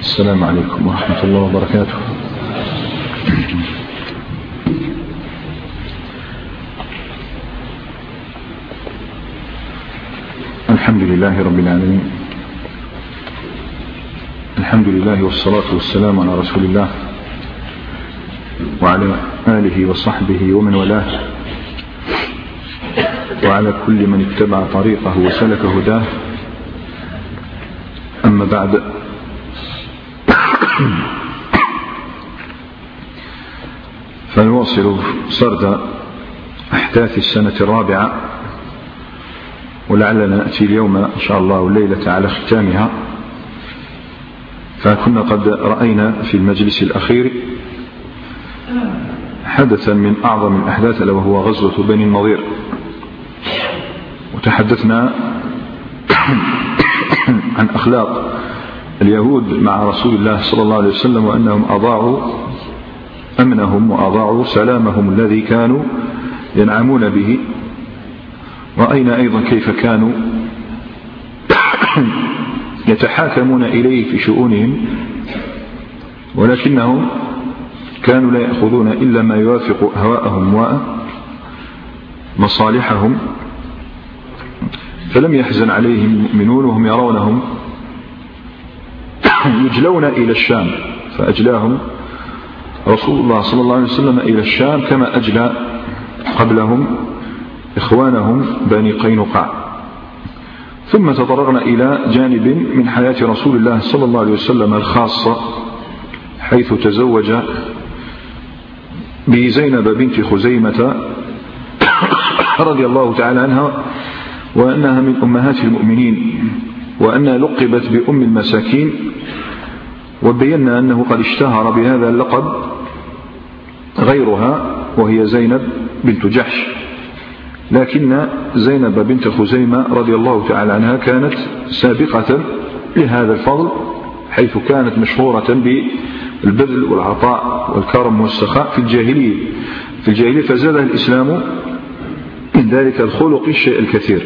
السلام عليكم ورحمة الله وبركاته. الحمد لله رب العالمين، الحمد لله والصلاة والسلام على رسول الله وعلى آله وصحبه ومن والاه وعلى كل من اتبع طريقه وسلك هداه. أما بعد، فنواصل سرد أحداث السنة الرابعة، ولعلنا نأتي اليوم إن شاء الله الليلة على ختامها. فكنا قد رأينا في المجلس الأخير حدثا من أعظم الأحداث وهو غزوة بني النضير، وتحدثنا عن أخلاق اليهود مع رسول الله صلى الله عليه وسلم، وأنهم أضاعوا أمنهم وأضاعوا سلامهم الذي كانوا ينعمون به. رأينا أيضا كيف كانوا يتحاكمون إليه في شؤونهم، ولكنهم كانوا لا يأخذون إلا ما يوافق هواءهم ومصالحهم، فلم يحزن عليهم المؤمنون وهم يرونهم يجلون إلى الشام، فأجلاهم رسول الله صلى الله عليه وسلم إلى الشام كما أجلى قبلهم إخوانهم بني قينقاع. ثم تطرقنا إلى جانب من حياة رسول الله صلى الله عليه وسلم الخاصة، حيث تزوج بزينب بنت خزيمة رضي الله تعالى عنها، وأنها من أمهات المؤمنين، وأنها لقبت بأم المساكين، وبينا أنه قد اشتهر بهذا اللقب غيرها وهي زينب بنت جحش، لكن زينب بنت خزيمة رضي الله تعالى عنها كانت سابقة لهذا الفضل، حيث كانت مشهورة بالبذل والعطاء والكرم والسخاء في الجاهلية، فزادها الإسلام من ذلك الخلق الشيء الكثير.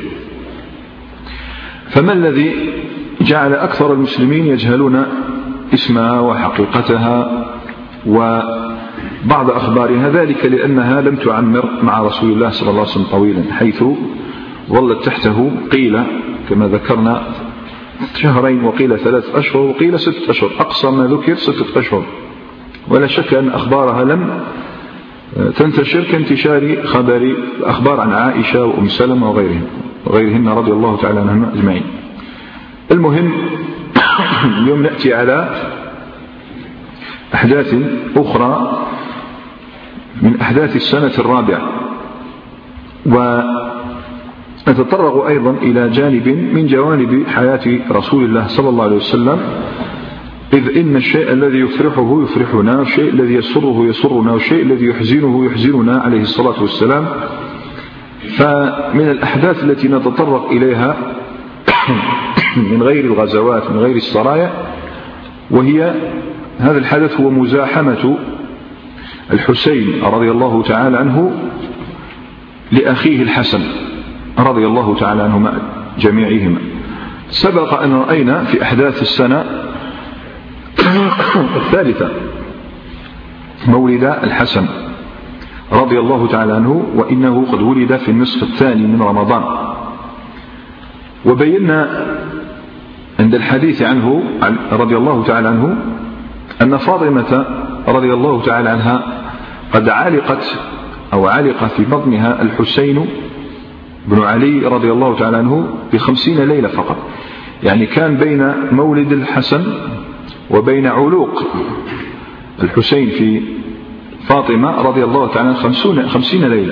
فما الذي جعل أكثر المسلمين يجهلون اسمها وحقيقتها وبعض أخبارها؟ ذلك لأنها لم تعمر مع رسول الله صلى الله عليه وسلم طويلا، حيث ظلت تحته قيل كما ذكرنا 2 وقيل 3 أشهر وقيل 6 أشهر، أقصى ما ذكر 6 أشهر. ولا شك أن أخبارها لم تنتشر كانتشار خبر أخبار عن عائشة وأم سلمة وغيرهن رضي الله تعالى عنهم أجمعين. المهم، اليوم نأتي على أحداث أخرى من أحداث السنة الرابعة، ونتطرق أيضا إلى جانب من جوانب حياة رسول الله صلى الله عليه وسلم، إذ إن الشيء الذي يفرحه يفرحنا، والشيء الذي يسره يسرنا، والشيء الذي يحزنه يحزننا عليه الصلاة والسلام. فمن الأحداث التي نتطرق إليها من غير الغزوات من غير السرايا، وهي هذا الحدث هو مزاحمة الحسين رضي الله تعالى عنه لأخيه الحسن رضي الله تعالى عنهما جميعهما. سبق أن رأينا في أحداث السنة الثالثة مولد الحسن رضي الله تعالى عنه، وإنه قد ولد في النصف الثاني من رمضان. وبينا عند الحديث عنه رضي الله تعالى عنه أن فاطمة رضي الله تعالى عنها قد علق في بطنها الحسين بن علي رضي الله تعالى عنه ب50 ليلة فقط، يعني كان بين مولد الحسن وبين علوق الحسين في فاطمة رضي الله تعالى عنه 50 ليلة.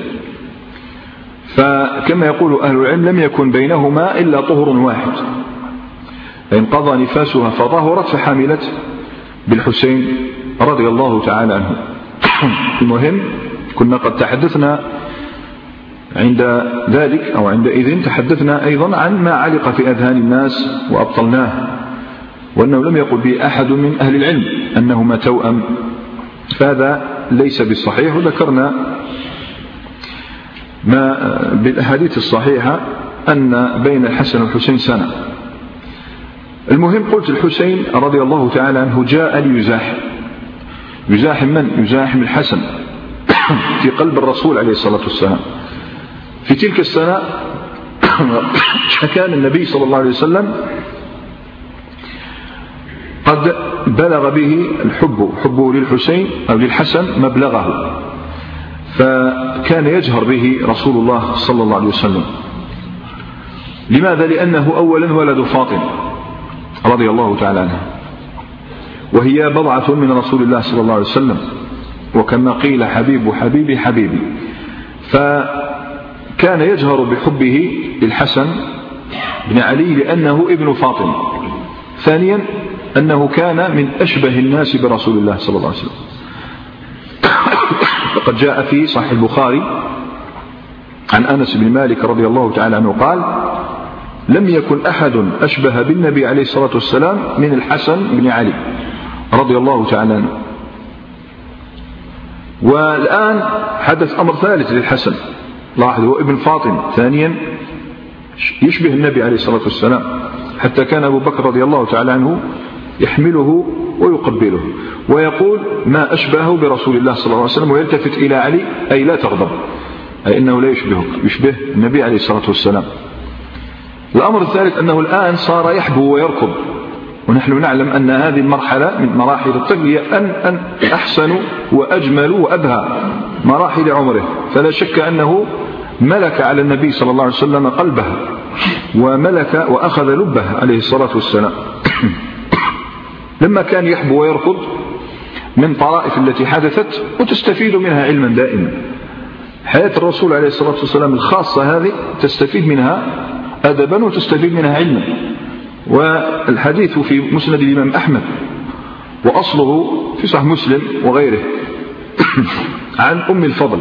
فكما يقول أهل العلم لم يكن بينهما إلا طهر واحد، انقضى نفاسها فطهرت فحملت بالحسين رضي الله تعالى عنه. المهم، كنا قد تحدثنا عند ذلك أو عندئذ تحدثنا أيضا عن ما علق في أذهان الناس وأبطلناه، وأنه لم يقل به أحد من أهل العلم أنهما توأم، فهذا ليس بالصحيح. وذكرنا ما بالأحاديث الصحيحة أن بين الحسن والحسين سنة، المهم قلت الحسين رضي الله تعالى عنه جاء يزاحم من؟ يزاحم الحسن في قلب الرسول عليه الصلاة والسلام. في تلك السنة كان النبي صلى الله عليه وسلم قد بلغ به حبه للحسين أو للحسن مبلغه، فكان يجهر به رسول الله صلى الله عليه وسلم. لماذا؟ لأنه أولا ولد فاطمة رضي الله تعالى عنها، وهي بضعة من رسول الله صلى الله عليه وسلم، وكما قيل حبيب حبيبي حبيبي، فكان يجهر بحبه للحسن بن علي لأنه ابن فاطمة. ثانيا أنه كان من أشبه الناس برسول الله صلى الله عليه وسلم. وقد جاء في صحيح البخاري عن أنس بن مالك رضي الله تعالى عنه قال: لم يكن أحد أشبه بالنبي عليه الصلاة والسلام من الحسن بن علي رضي الله تعالى عنه. والآن حدث أمر ثالث للحسن، لاحظ، هو ابن فاطمة، ثانيا يشبه النبي عليه الصلاة والسلام، حتى كان أبو بكر رضي الله تعالى عنه يحمله ويقبله ويقول: ما أشبهه برسول الله صلى الله عليه وسلم، ويلتفت إلى علي أي لا تغضب، أي إنه لا يشبهك، يشبه النبي عليه الصلاة والسلام. الأمر الثالث أنه الآن صار يحبو ويركض، ونحن نعلم أن هذه المرحلة من مراحل الطفل هي أن أحسن وأجمل وأبهى مراحل عمره، فلا شك أنه ملك على النبي صلى الله عليه وسلم قلبه، وملك وأخذ لبه عليه الصلاة والسلام. لما كان يحبو ويركض من طرائف التي حدثت وتستفيد منها علما دائما. حياة الرسول عليه الصلاة والسلام الخاصة هذه تستفيد منها أدبا وتستفيد منها علما. والحديث في مسند الإمام أحمد وأصله في صحيح مسلم وغيره عن أم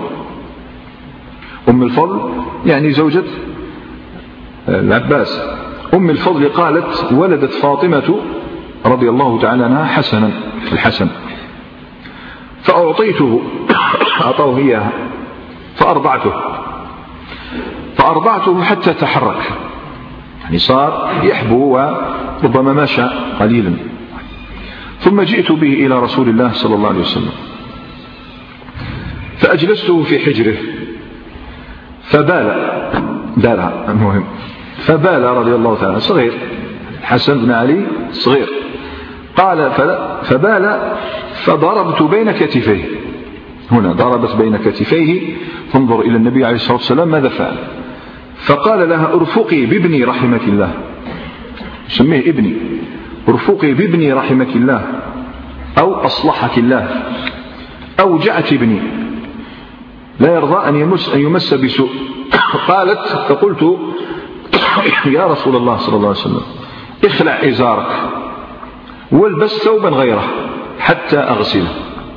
الفضل يعني زوجة العباس. أم الفضل قالت: ولدت فاطمة رضي الله تعالى عنها حسنا، الحسن، فأعطيته، أعطوه إياها، فأرضعته حتى تحرك، يعني صار يحبو وربما مشى قليلا. ثم جئت به إلى رسول الله صلى الله عليه وسلم فأجلسته في حجره فبال رضي الله تعالى، صغير، الحسن بن علي صغير، قال: فبال فضربت بين كتفيه، هنا ضربت بين كتفيه، فانظر إلى النبي عليه الصلاة والسلام ماذا فعل. فقال لها: ارفقي بابني رحمك الله، سميه ابني، ارفقي بابني رحمك الله، أو أصلحك الله، أوجعت ابني، لا يرضى أن يمس بسوء. قالت: فقلت: يا رسول الله صلى الله عليه وسلم، اخلع إزارك والبس ثوبا غيره حتى أغسله.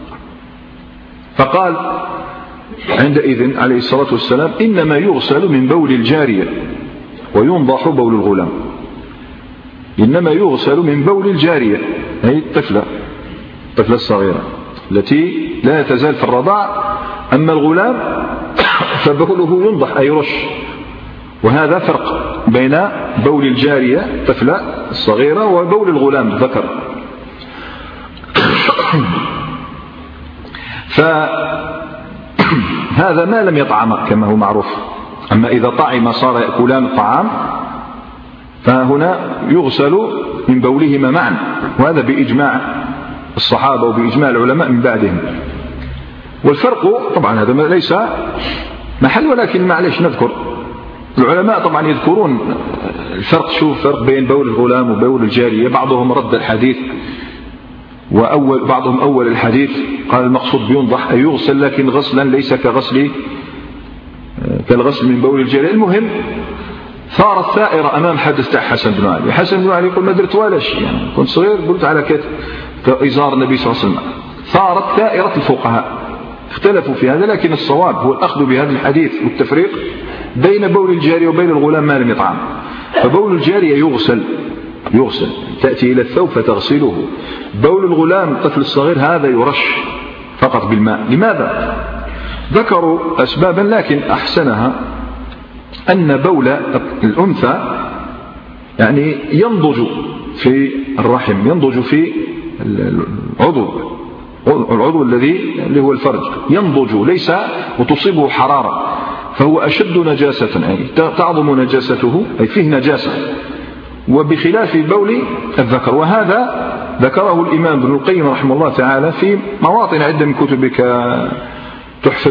فقال عندئذ عليه الصلاة والسلام: إنما يغسل من بول الجارية وينضح بول الغلام. إنما يغسل من بول الجارية، أي الطفلة الصغيرة التي لا تزال في الرضاع، أما الغلام فبوله ينضح أي يرش. وهذا فرق بين بول الجارية الطفلة الصغيرة وبول الغلام الذكر. فهذا ما لم يطعم كما هو معروف، أما إذا طعم صار يأكلان الطعام، فهنا يغسل من بولهما معا، وهذا بإجماع الصحابة وبإجماع العلماء من بعدهم. والفرق طبعا هذا ليس محل، ولكن معليش نذكر، العلماء طبعا يذكرون الفرق، شوف فرق بين بول الغلام وبول الجارية. بعضهم رد الحديث بعضهم أول الحديث قال المقصود بينضح أي يغسل، لكن غسلا ليس كالغسل من بول الجارية. المهم ثارت ثائرة أمام حدث تاع حسن بن علي. حسن بن علي يقول: ما درت ولا شيء، يعني كنت صغير قلت على إزار النبي صلى الله عليه وسلم. ثارت ثائرة الفقهاء، اختلفوا في هذا، لكن الصواب هو الأخذ بهذا الحديث والتفريق بين بول الجارية وبين الغلام ما لم يطعم. فبول الجارية يغسل، تأتي إلى الثوب فتغسله. بول الغلام الطفل الصغير هذا يرش فقط بالماء. لماذا؟ ذكروا أسبابا، لكن أحسنها أن بول الأنثى يعني ينضج في الرحم، ينضج في العضو اللي هو الفرج، ينضج ليس وتصيبه حرارة، فهو أشد نجاسة، أي تعظم نجاسته، أي فيه نجاسة، وبخلاف بول الذكر. وهذا ذكره الإمام ابن القيم رحمه الله تعالى في مواطن عدة من كتبه كتحفة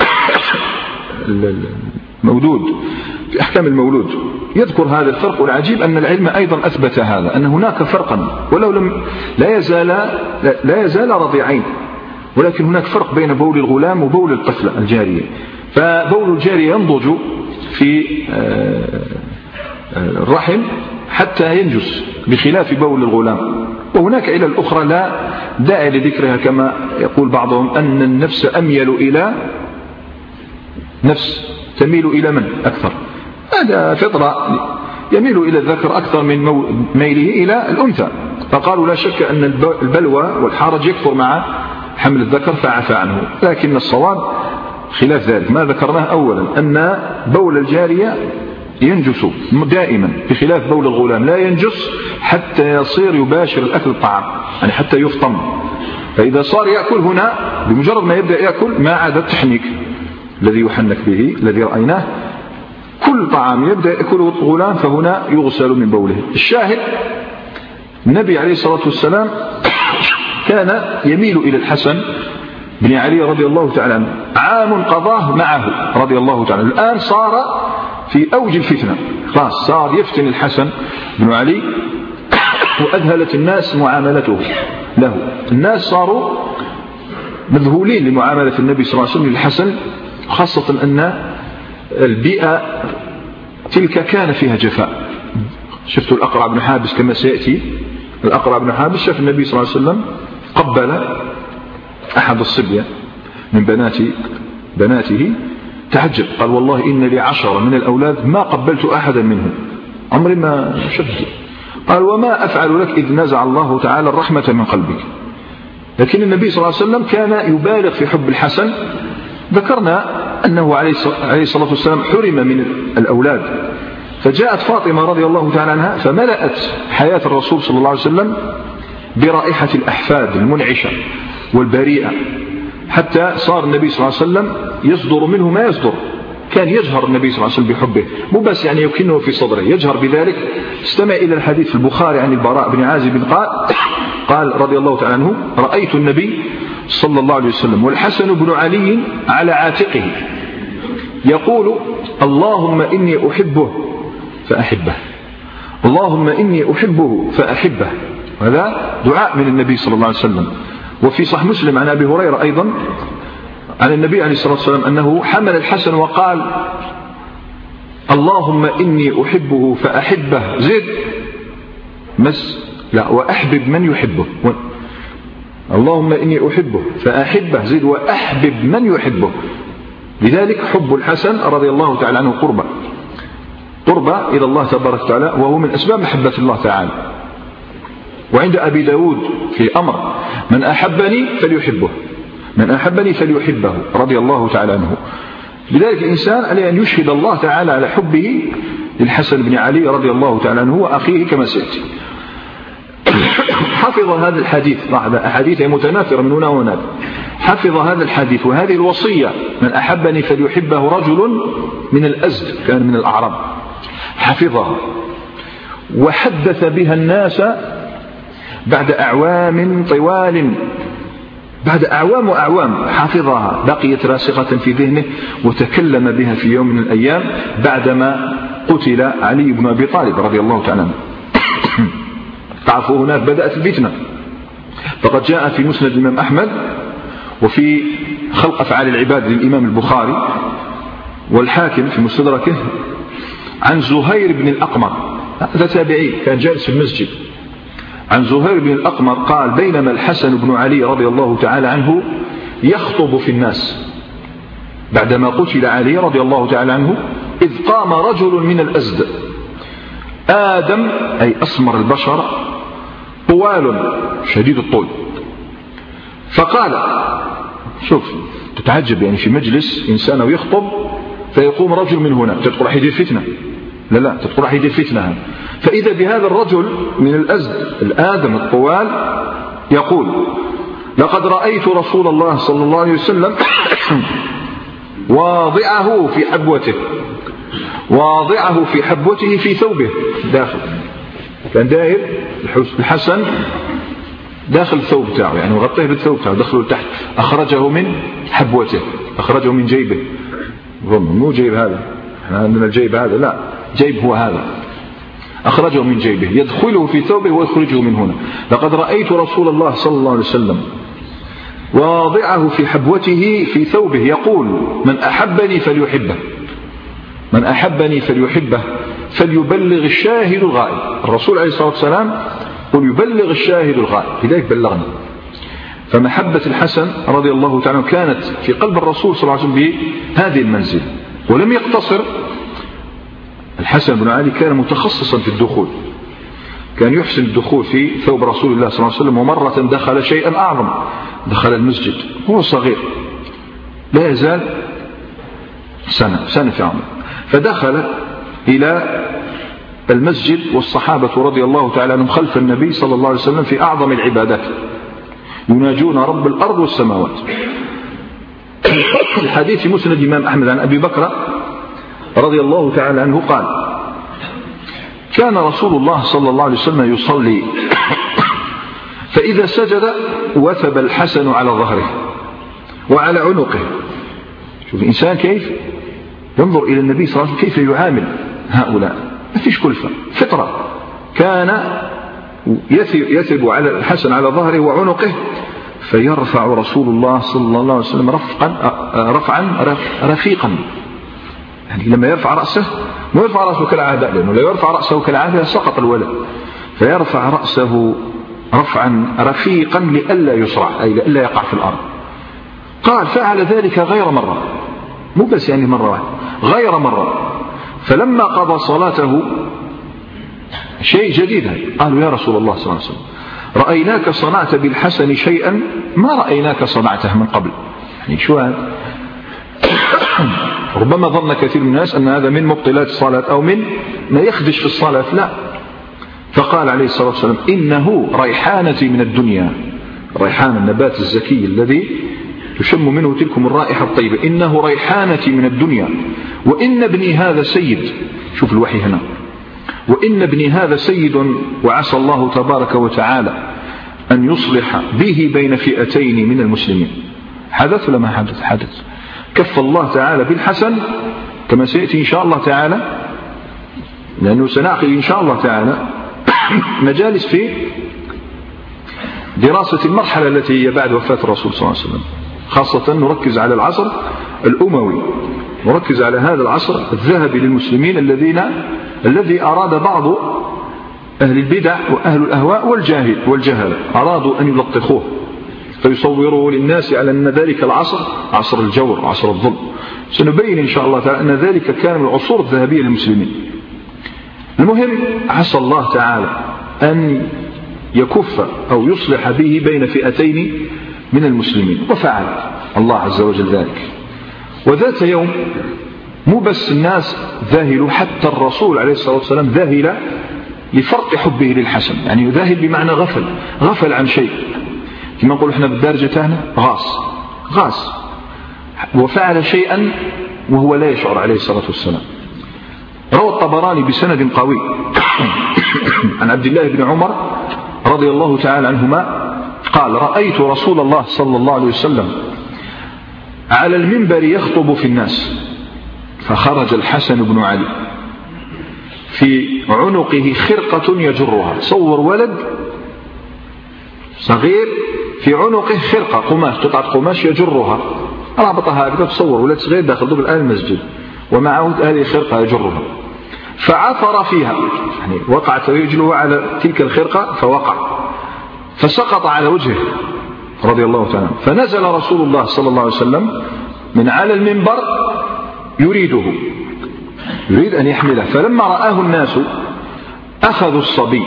المولود في أحكام المولود، يذكر هذا الفرق. والعجيب أن العلم أيضا أثبت هذا، أن هناك فرقا ولو لم لا يزال رضيعين، ولكن هناك فرق بين بول الغلام وبول الطفلة الجارية. فبول الجارية ينضج في الرحم حتى ينجس بخلاف بول الغلام. وهناك علل أخرى لا داعي لذكرها، كما يقول بعضهم أن النفس أميل إلى نفس تميل إلى من أكثر، هذا فطرة، يميل إلى الذكر أكثر من ميله إلى الأنثى. فقالوا لا شك أن البلوى والحرج يكثر مع حمل الذكر فعفى عنه، لكن الصواب خلاف ذلك. ما ذكرناه أولا أن بول الجارية ينجس دائما، بخلاف بول الغلام لا ينجس حتى يصير يباشر الأكل الطعام، يعني حتى يفطم. فإذا صار يأكل هنا بمجرد ما يبدأ يأكل ما عاد التحنيك الذي يحنك به الذي رأيناه، كل طعام يبدأ يأكله الغلام فهنا يغسل من بوله. الشاهد النبي عليه الصلاة والسلام كان يميل إلى الحسن بن علي رضي الله تعالى عنه، عام قضاه معه رضي الله تعالى. الآن صار في أوج الفتنة، خلاص صار يفتن الحسن بن علي، وأذهلت الناس معاملته له. الناس صاروا مذهولين لمعاملة النبي صلى الله عليه وسلم للحسن، خاصة أن البيئة تلك كان فيها جفاء. شفتوا الأقرع بن حابس كما سيأتي، الأقرع بن حابس شاف النبي صلى الله عليه وسلم قبل أحد الصبية من بناته، تعجب، قال والله إن لي 10 من الأولاد ما قبلت أحدا منهم، عمري ما شفت. قال وما أفعل لك إذ نزع الله تعالى الرحمة من قلبك. لكن النبي صلى الله عليه وسلم كان يبالغ في حب الحسن. ذكرنا أنه عليه الصلاة والسلام حرم من الأولاد، فجاءت فاطمة رضي الله تعالى عنها فملأت حياة الرسول صلى الله عليه وسلم برائحة الأحفاد المنعشة والبريئة، حتى صار النبي صلى الله عليه وسلم يصدر منه ما يصدر. كان يجهر النبي صلى الله عليه وسلم بحبه، مو بس يعني يكنه في صدره، يجهر بذلك. استمع إلى الحديث في البخاري عن البراء بن عازب قال رضي الله تعالى عنه رأيت النبي صلى الله عليه وسلم والحسن بن علي على عاتقه يقول اللهم إني أحبه فأحبه، اللهم إني أحبه فأحبه. هذا دعاء من النبي صلى الله عليه وسلم. وفي صحيح مسلم عن أبي هريرة أيضا عن النبي عليه الصلاة والسلام أنه حمل الحسن وقال اللهم إني أحبه فأحبه، زد لا وأحبب من يحبه، اللهم إني أحبه فأحبه، زد وأحبب من يحبه. لذلك حب الحسن رضي الله تعالى عنه قربة إلى الله تبارك وتعالى، وهو من أسباب محبة الله تعالى. وعند أبي داود في أمر من أحبني فليحبه، من أحبني فليحبه رضي الله تعالى عنه. لذلك الإنسان عليه أن يشهد الله تعالى على حبه للحسن بن علي رضي الله تعالى عنه وأخيه كما سيأتي. حفظ هذا الحديث، أحاديث متناثرة من هنا وهناك، حفظ هذا الحديث وهذه الوصية من أحبني فليحبه رجل من الأزد، كان من الأعراب، حفظها وحدث بها الناس بعد أعوام طوال، بعد أعوام وأعوام حفظها، بقيت راسخة في ذهنه وتكلم بها في يوم من الأيام بعدما قتل علي بن أبي طالب رضي الله تعالى عنه. تعرفوا هناك بدأت الفتنة، فقد جاء في مسند الإمام أحمد وفي خلق أفعال العباد للإمام البخاري والحاكم في مستدركه عن زهير بن الأقمر، هذا تابعي كان جالس في المسجد، عن زهير بن الأقمر قال بينما الحسن بن علي رضي الله تعالى عنه يخطب في الناس بعدما قتل علي رضي الله تعالى عنه، إذ قام رجل من الأزد آدم أي أسمر البشر طوال شديد الطول، فقال شوف تتعجب يعني في مجلس إنسان ويخطب فيقوم رجل من هنا، تدخل راح يدير فتنة، لا تدخل راح يدير فتنة، فإذا بهذا الرجل من الأزد الآدم الطوال يقول: لقد رأيت رسول الله صلى الله عليه وسلم واضعه في حبوته في ثوبه داخل، كان داير الحسن داخل الثوب تاعه، يعني مغطيه بالثوب تاعه، دخله لتحت، أخرجه من حبوته، أخرجه من جيبه، مو جيب هذا، احنا عندنا الجيب هذا، لا، جيب هو هذا، أخرجه من جيبه، يدخله في ثوبه ويخرجه من هنا. لقد رأيت رسول الله صلى الله عليه وسلم واضعه في حبوته في ثوبه يقول: من أحبني فليحبه، من أحبني فليحبه فليبلغ الشاهد الغائب. الرسول عليه الصلاة والسلام قل يبلغ الشاهد الغائب، لذلك بلغنا. فمحبة الحسن رضي الله تعالى كانت في قلب الرسول صلى الله عليه وسلم بهذه المنزل. ولم يقتصر الحسن بن علي، كان متخصصا في الدخول، كان يحسن الدخول في ثوب رسول الله صلى الله عليه وسلم. ومرة دخل شيئا أعظم، دخل المسجد هو صغير لا يزال سنة في عمره، فدخل إلى المسجد والصحابة رضي الله تعالى عنهم خلف النبي صلى الله عليه وسلم في أعظم العبادات، يناجون رب الأرض والسماوات. الحديث في مسند الإمام أحمد عن أبي بكر رضي الله تعالى عنه قال: كان رسول الله صلى الله عليه وسلم يصلي فإذا سجد وثب الحسن على ظهره وعلى عنقه. شوف الإنسان كيف ينظر إلى النبي صلى الله عليه وسلم كيف يعامل هؤلاء، ما فيش كلفة، فطرة. كان يثب على الحسن على ظهره وعنقه، فيرفع رسول الله صلى الله عليه وسلم رفعا رفيقا، يعني لما يرفع رأسه ما يرفع رأسه كالعادة، لأنه لو يرفع رأسه كالعادة سقط الولد، فيرفع رأسه رفعا رفيقا لئلا يصرع، أي لئلا يقع في الأرض. قال: فعل ذلك غير مرة، مو بس يعني مرة واحدة، غير مرة. فلما قضى صلاته، شيء جديد، قالوا: يا رسول الله صلى الله عليه وسلم رأيناك صنعت بالحسن شيئا ما رأيناك صنعته من قبل. يعني شو هذا؟ ربما ظن كثير من الناس أن هذا من مبطلات الصلاة أو من ما يخدش في الصلاة، لا. فقال عليه الصلاة والسلام: إنه ريحانتي من الدنيا، ريحان النبات الزكي الذي تشم منه تلكم الرائحة الطيبة، إنه ريحانتي من الدنيا، وإن ابني هذا سيد. شوف الوحي هنا: وإن ابني هذا سيد، وعسى الله تبارك وتعالى أن يصلح به بين فئتين من المسلمين. حدث ولا ما حدث؟ حدث. كف الله تعالى بالحسن كما سيأتي إن شاء الله تعالى، لأنه سنعقد إن شاء الله تعالى مجالس في دراسة المرحلة التي هي بعد وفاة الرسول صلى الله عليه وسلم، خاصة نركز على العصر الأموي، نركز على هذا العصر الذهبي للمسلمين الذي أراد بعض أهل البدع وأهل الأهواء والجهل أرادوا أن يلطخوه فيصوروا للناس على أن ذلك العصر عصر الجور، عصر الظلم. سنبين إن شاء الله تعالى أن ذلك كان من العصور الذهبية للمسلمين. المهم، عسى الله تعالى أن يكف أو يصلح به بين فئتين من المسلمين، وفعل الله عز وجل ذلك. وذات يوم مو بس الناس ذاهلوا، حتى الرسول عليه الصلاة والسلام ذاهل لفرط حبه للحسن، يعني ذاهل بمعنى غفل عن شيء، كما نقول احنا بالدارجة تاعنا غاص، وفعل شيئا وهو لا يشعر عليه الصلاة والسلام. روى الطبراني بسند قوي عن عبد الله بن عمر رضي الله تعالى عنهما قال: رأيت رسول الله صلى الله عليه وسلم على المنبر يخطب في الناس، فخرج الحسن بن علي في عنقه خرقة يجرها. صور ولد صغير في عنقه خرقة قماش، قطعة قماش يجرها، رابطها هكذا. تصور ولد صغير داخل ضمن الآن المسجد ومعه هذه الخرقة يجرها، فعثر فيها، يعني وقعت رجله على تلك الخرقة فوقع، فسقط على وجهه رضي الله تعالى. فنزل رسول الله صلى الله عليه وسلم من على المنبر يريد أن يحمله، فلما رآه الناس أخذوا الصبي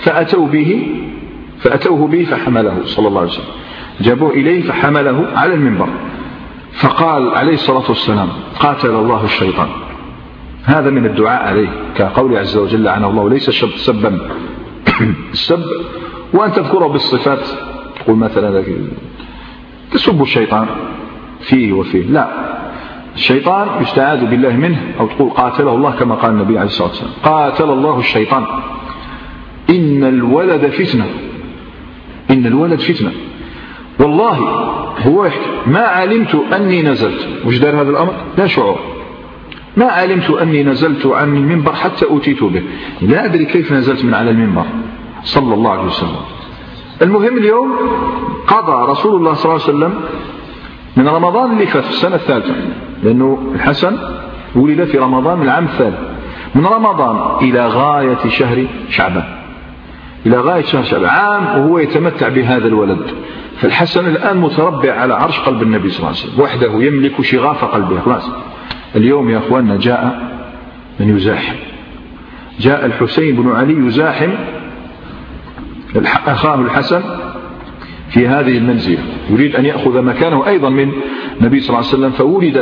فأتوه به فحمله صلى الله عليه وسلم، جابوه إليه فحمله على المنبر، فقال عليه الصلاة والسلام: قاتل الله الشيطان. هذا من الدعاء عليه، كقول عز وجل لعنه الله، ليس سبا السب وأن تذكره بالصفات، تقول مثلا تسب الشيطان فيه وفيه، لا، الشيطان يستعاذ بالله منه، أو تقول قاتله الله كما قال النبي عليه الصلاة والسلام قاتل الله الشيطان إن الولد فتنة، إن الولد فتنة. والله هو يحكي ما علمت أني نزلت، وش دار هذا الأمر؟ لا شعور، ما علمت أني نزلت عن المنبر حتى أتيت به، لا أدري كيف نزلت من على المنبر صلى الله عليه وسلم. المهم اليوم قضى رسول الله صلى الله عليه وسلم من رمضان اللي فات في السنة الثالثة، لأنه الحسن ولد في رمضان من العام الثالث، من رمضان إلى غاية شهر شعبان، إلى غاية شهر شعبان عام وهو يتمتع بهذا الولد. فالحسن الآن متربع على عرش قلب النبي صلى الله عليه وسلم وحده، يملك شغاف قلبه خلاص. اليوم يا أخواننا جاء من يزاحم، جاء الحسين بن علي يزاحم أخاه الحسن في هذه المنزلة، يريد أن يأخذ مكانه أيضا من النبي صلى الله عليه وسلم. فولد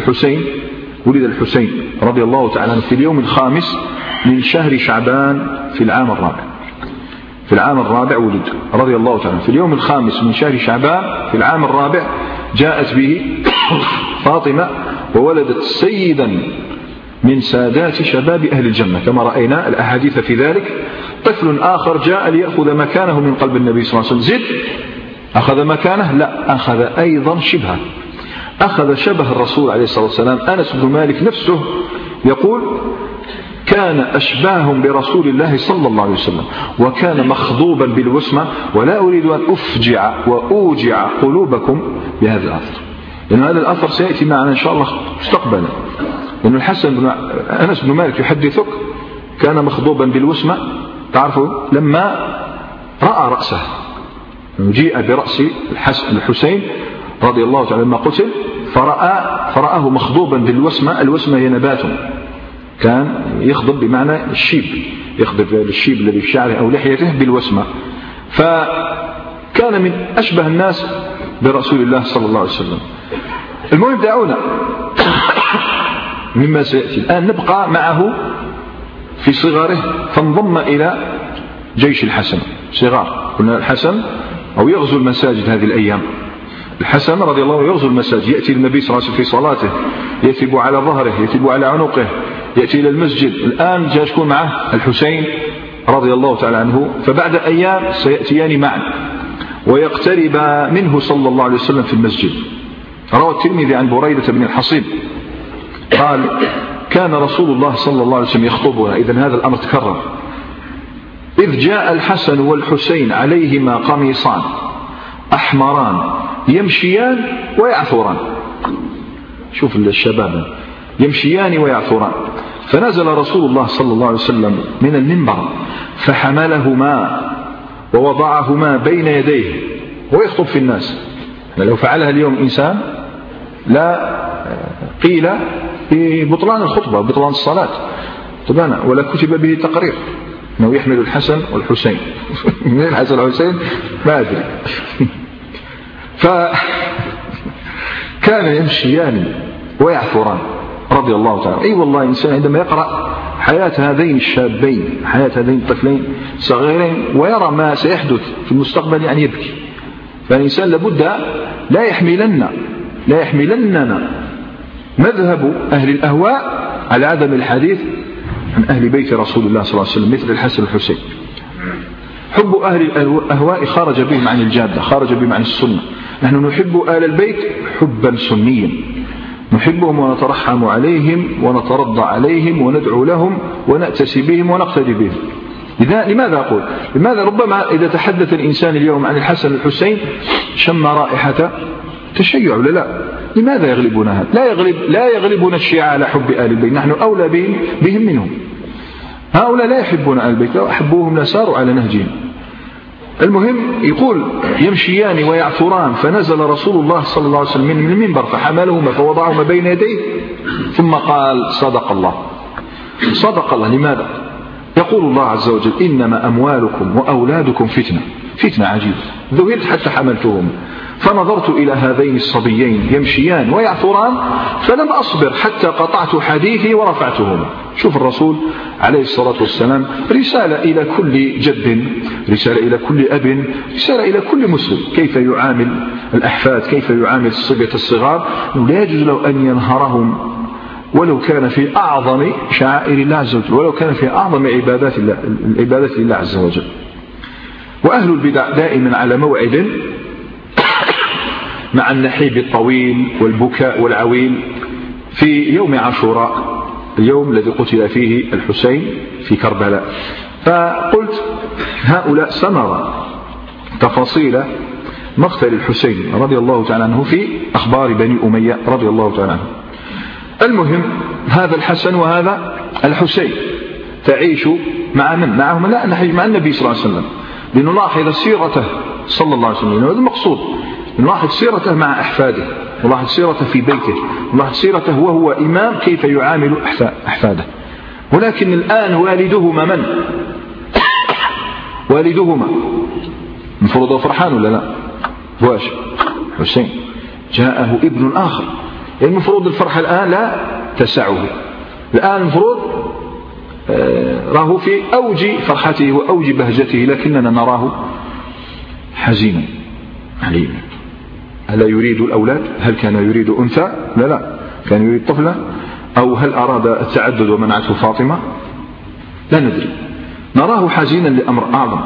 الحسين رضي الله تعالى عنه في اليوم الخامس من شهر شعبان في العام الرابع، في العام الرابع ولد رضي الله تعالى في اليوم الخامس من شهر شعبان في العام الرابع. جاءت به فاطمة وولدت سيدا من سادات شباب أهل الجنة كما رأينا الأحاديث في ذلك. طفل آخر جاء ليأخذ مكانه من قلب النبي صلى الله عليه وسلم، زد أخذ مكانه، لا، أخذ أيضا شبهه، أخذ شبه الرسول عليه الصلاة والسلام. أنس بن مالك نفسه يقول كان أشباههم برسول الله صلى الله عليه وسلم، وكان مخضوبا بالوسمة، ولا أريد أن أفجع وأوجع قلوبكم بهذا الأثر، لأن هذا الأثر سيأتي معنا إن شاء الله مستقبلا. لأن أنس بن مالك يحدثك كان مخضوبا بالوسمة، تعرفوا لما رأى رأسه، جيء برأس الحسين رضي الله تعالى لما قتل فرآه مخضوبا بالوسمة. الوسمة هي نبات كان يخضب بمعنى الشيب، يخضب الشيب الذي في شعره أو لحيته بالوسمة، فكان من أشبه الناس برسول الله صلى الله عليه وسلم. المهم دعونا مما سيأتي الآن نبقى معه في صغره، فانضم إلى جيش الحسن صغار. قلنا الحسن أو يغزو المساجد هذه الأيام، الحسن رضي الله عنه يغزو المساجد، يأتي النبي صلى الله عليه وسلم في صلاته، يثب على ظهره، يثب على عنقه، يأتي إلى المسجد. الآن جاء يكون معه الحسين رضي الله تعالى عنه، فبعد أيام سيأتيان معا ويقترب منه صلى الله عليه وسلم في المسجد. روى الترمذي عن بريدة بن الحصيب قال كان رسول الله صلى الله عليه وسلم يخطبنا، إذن هذا الأمر تكرر، إذ جاء الحسن والحسين عليهما قميصان أحمران يمشيان ويعثران. شوف الشباب يمشيان ويعثران. فنزل رسول الله صلى الله عليه وسلم من المنبر فحملهما ووضعهما بين يديه ويخطب في الناس. لو فعلها اليوم إنسان لا قيل ببطلان الخطبة بطلان الصلاة طبعا، ولا كتب به تقرير أنه يحمل الحسن والحسين من الحسن والحسين ما أدري. فكان يمشيان ويعثران رضي الله تعالى. أي والله إنسان عندما يقرأ حياة هذين الشابين، حياة هذين الطفلين صغيرين، ويرى ما سيحدث في المستقبل يعني يبكي. فالإنسان لابد لا يحملننا مذهب أهل الأهواء على عدم الحديث عن أهل بيت رسول الله صلى الله عليه وسلم مثل الحسن والحسين. حب أهل الأهواء خرج بهم عن الجادة، خرج بهم عن السنة. نحن نحب آل البيت حبا سنيا، نحبهم ونترحم عليهم ونترضى عليهم وندعو لهم ونأتسي بهم ونقتدي بهم. لماذا أقول؟ لماذا ربما إذا تحدث الإنسان اليوم عن الحسن والحسين شم رائحة تشيع ولا لا؟ لماذا يغلبنا هذا؟ لا يغلبنا الشيعة على حب آل البيت، نحن أولى بهم منهم. هؤلاء لا يحبون آل البيت، لو أحبوهم لساروا على نهجهم. المهم يقول يمشيان ويعثران، فنزل رسول الله صلى الله عليه وسلم من المنبر فحملهما فوضعهما بين يديه ثم قال صدق الله. صدق الله. لماذا؟ يقول الله عز وجل إنما أموالكم وأولادكم فتنة عجيبة، ذهلت حتى حملتهم فنظرت إلى هذين الصبيين يمشيان ويعثران فلم أصبر حتى قطعت حديثي ورفعتهما. شوف الرسول عليه الصلاة والسلام رسالة إلى كل جد، رسالة إلى كل أب، رسالة إلى كل مسلم، كيف يعامل الأحفاد، كيف يعامل الصبية الصغار. لا يجوز له أن ينهرهم ولو كان في أعظم شعائر الله عز وجل، ولو كان في أعظم عبادات الله عز وجل. وأهل البدع دائما على موعد مع النحيب الطويل والبكاء والعويل في يوم عاشوراء، اليوم الذي قتل فيه الحسين في كربلاء. فقلت هؤلاء سنرى تفاصيل مقتل الحسين رضي الله تعالى عنه في أخبار بني أمية رضي الله تعالى عنه. المهم هذا الحسن وهذا الحسين تعيش مع من؟ معهم لا نحيج مع النبي صلى الله عليه وسلم، لنلاحظ سيرته صلى الله عليه وسلم. هذا المقصود، نلاحظ سيرته مع أحفاده، نلاحظ سيرته في بيته، نلاحظ سيرته وهو إمام كيف يعامل أحفاده. ولكن الآن والدهما من؟ والدهما المفروض فرحان ولا لا؟ واش حسين جاءه ابن آخر، يعني المفروض الفرحة الآن لا تسعه، الآن المفروض راه في أوج فرحته وأوج بهجته، لكننا نراه حزينا علينا. ألا يريد الأولاد؟ هل كان يريد أنثى؟ لا كان يريد طفلة، أو هل أراد التعدد ومنعته فاطمة؟ لا ندري. نراه حزينا لأمر أعظم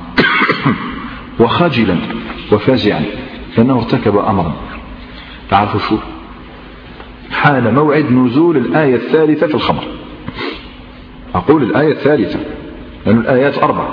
وخجلا وفازعا لأنه ارتكب أمرا. تعرفوا شو؟ حان موعد نزول الآية الثالثة في الخمر. أقول الآية الثالثة لأن الآيات 4.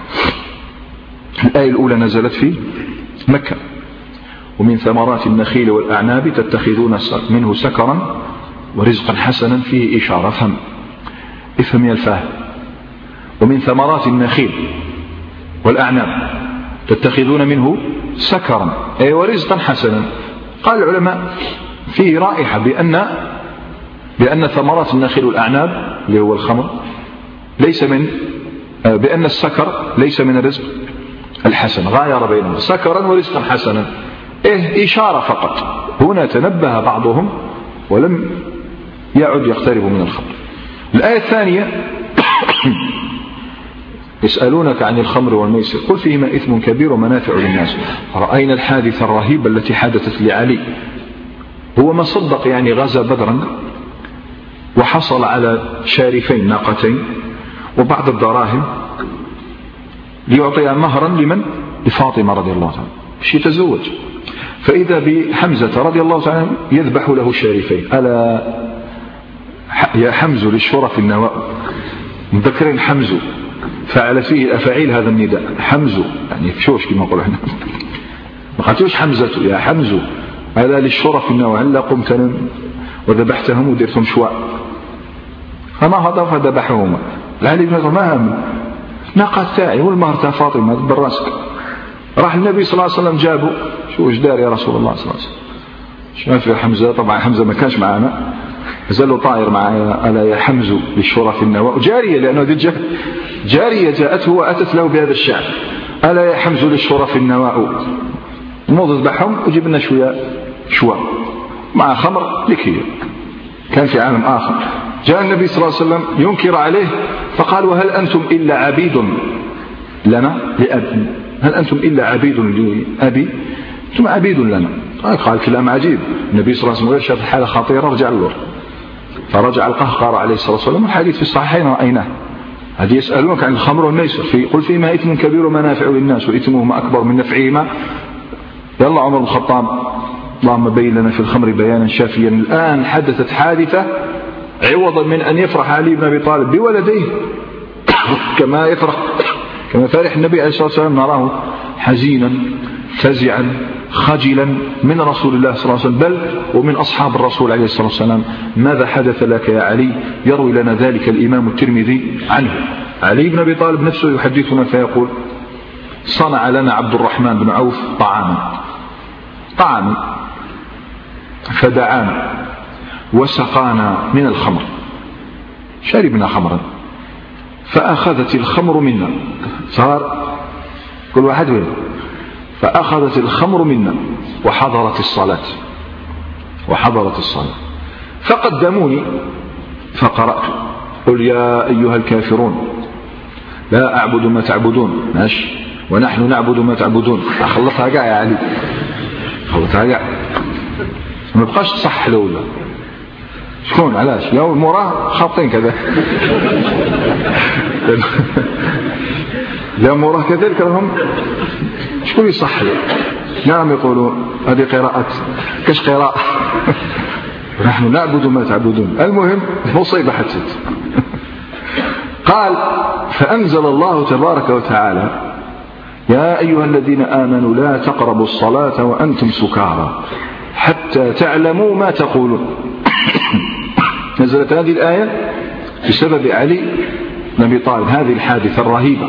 الآية الأولى نزلت في مكة: ومن ثمرات النخيل والأعناب تتخذون منه سكرا ورزقا حسنا، فيه إشارة. افهم يا الفاهم. ومن ثمرات النخيل والأعناب تتخذون منه سكرا أي ورزقا حسنا. قال العلماء فيه رائحة بأن ثمرات النخيل والأعناب اللي هو الخمر ليس من بأن السكر ليس من الرزق الحسن، غاير بينهم سكرا ورزقا حسنا، إشارة فقط. هنا تنبه بعضهم ولم يعد يقترب من الخمر. الآية الثانية: يسألونك عن الخمر والميسر قل فيهما إثم كبير ومنافع للناس. رأينا الحادثة الرهيبة التي حدثت لعلي، هو ما صدق يعني غزا بدرا وحصل على شارفين ناقتين وبعض الدراهم ليعطيها مهرا لمن؟ لفاطمة رضي الله عنها باش يتزوج. فإذا بحمزة رضي الله عنه يذبح له الشارفين. ألا يا حمز للشرف النواء، مذكرين حمز فعل فيه الأفاعيل هذا النداء حمز يعني فشوش كما نقول احنا، ما قالتوش حمزة يا حمز، ألا للشرف النواء هلا قمت وذبحتهم ودرتهم شواء. فنهض فذبحهما. العلي بن ما هم ناقة تاعي والمهر تاع فاطمة بالراسك. راح النبي صلى الله عليه وسلم جابه، شو ايش دار يا رسول الله صلى الله عليه وسلم؟ شو في حمزة؟ طبعا حمزة ما كانش معنا، زال طائر معايا. ألا يا حمز للشرف النواء، جارية لأنه ذي جارية جاءته وأتت له بهذا الشعر: ألا يا حمز للشرف النواء. نوض ذبحهم وجيب لنا شوى مع خمر لكي. كان في عالم آخر. جاء النبي صلى الله عليه وسلم ينكر عليه فقال: وهل أنتم إلا عبيد لنا لأبي؟ هل أنتم إلا عبيد لأبي؟ أنتم عبيد لنا. قال كلام عجيب. النبي صلى الله عليه وسلم شاف الحالة خطيرة رجع له، فرجع القهقرى عليه الصلاة والسلام. الحديث في الصحيحين رأيناه. هذه يسألونك عن الخمر والميسر قل فيهما إثم كبير ومنافع للناس وإثمهما أكبر من نفعهما. يلا عمر بن الخطاب اللهم بين لنا في الخمر بيانا شافيا. الآن حدثت حادثة عوضا من أن يفرح علي بن أبي طالب بولديه كما فرح النبي عليه الصلاة والسلام، نراه حزينا فزعا خجلا من رسول الله صلى الله عليه وسلم بل ومن أصحاب الرسول عليه الصلاة والسلام. ماذا حدث لك يا علي؟ يروي لنا ذلك الإمام الترمذي عنه. علي بن أبي طالب نفسه يحدثنا فيقول: صنع لنا عبد الرحمن بن عوف طعاما فدعانا وسقانا من الخمر، شربنا خمرا فأخذت الخمر منا، صار كل واحد وين فأخذت الخمر منا وحضرت الصلاة فقدموني فقرأت قل يا أيها الكافرون لا أعبد ما تعبدون ماشي ونحن نعبد ما تعبدون. أخلصها قاع يا علي، خلصها قاع ما بقاش صح الأولى. شكون علاش لا المراه خاطين كذا لا مراه كذلك راهم شكون يصح له؟ نعم يقولون هذه قراءة كاش قراءة نحن نعبد ما تعبدون. المهم مصيبة حدثت. قال فأنزل الله تبارك وتعالى يا أيها الذين آمنوا لا تقربوا الصلاة وأنتم سكارى حتى تعلموا ما تقولون. نزلت هذه الآية بسبب علي بن أبي طالب، هذه الحادثة الرهيبة.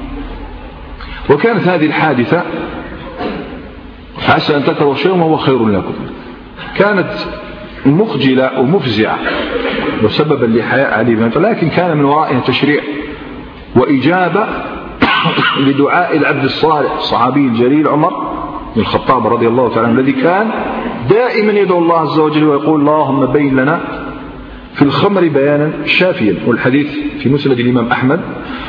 وكانت هذه الحادثة عسى أن تكرهوا شيئا وهو خير لكم، كانت مخجلة ومفزعة وسببا لحياء علي بن أبي طالب، لكن كان من ورائها تشريع وإجابة لدعاء العبد الصالح الصحابي الجليل عمر بن الخطاب رضي الله تعالى عنه، الذي كان دائما يدعو الله عز وجل ويقول اللهم بين لنا في الخمر بيانا شافيا. والحديث في مسند الإمام أحمد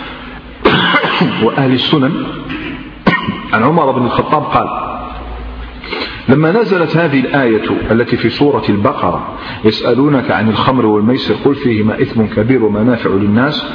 وأهل السنن عن عمر بن الخطاب قال لما نزلت هذه الآية التي في سورة البقرة يسألونك عن الخمر والميسر قل فيهما إثم كبير ومنافع للناس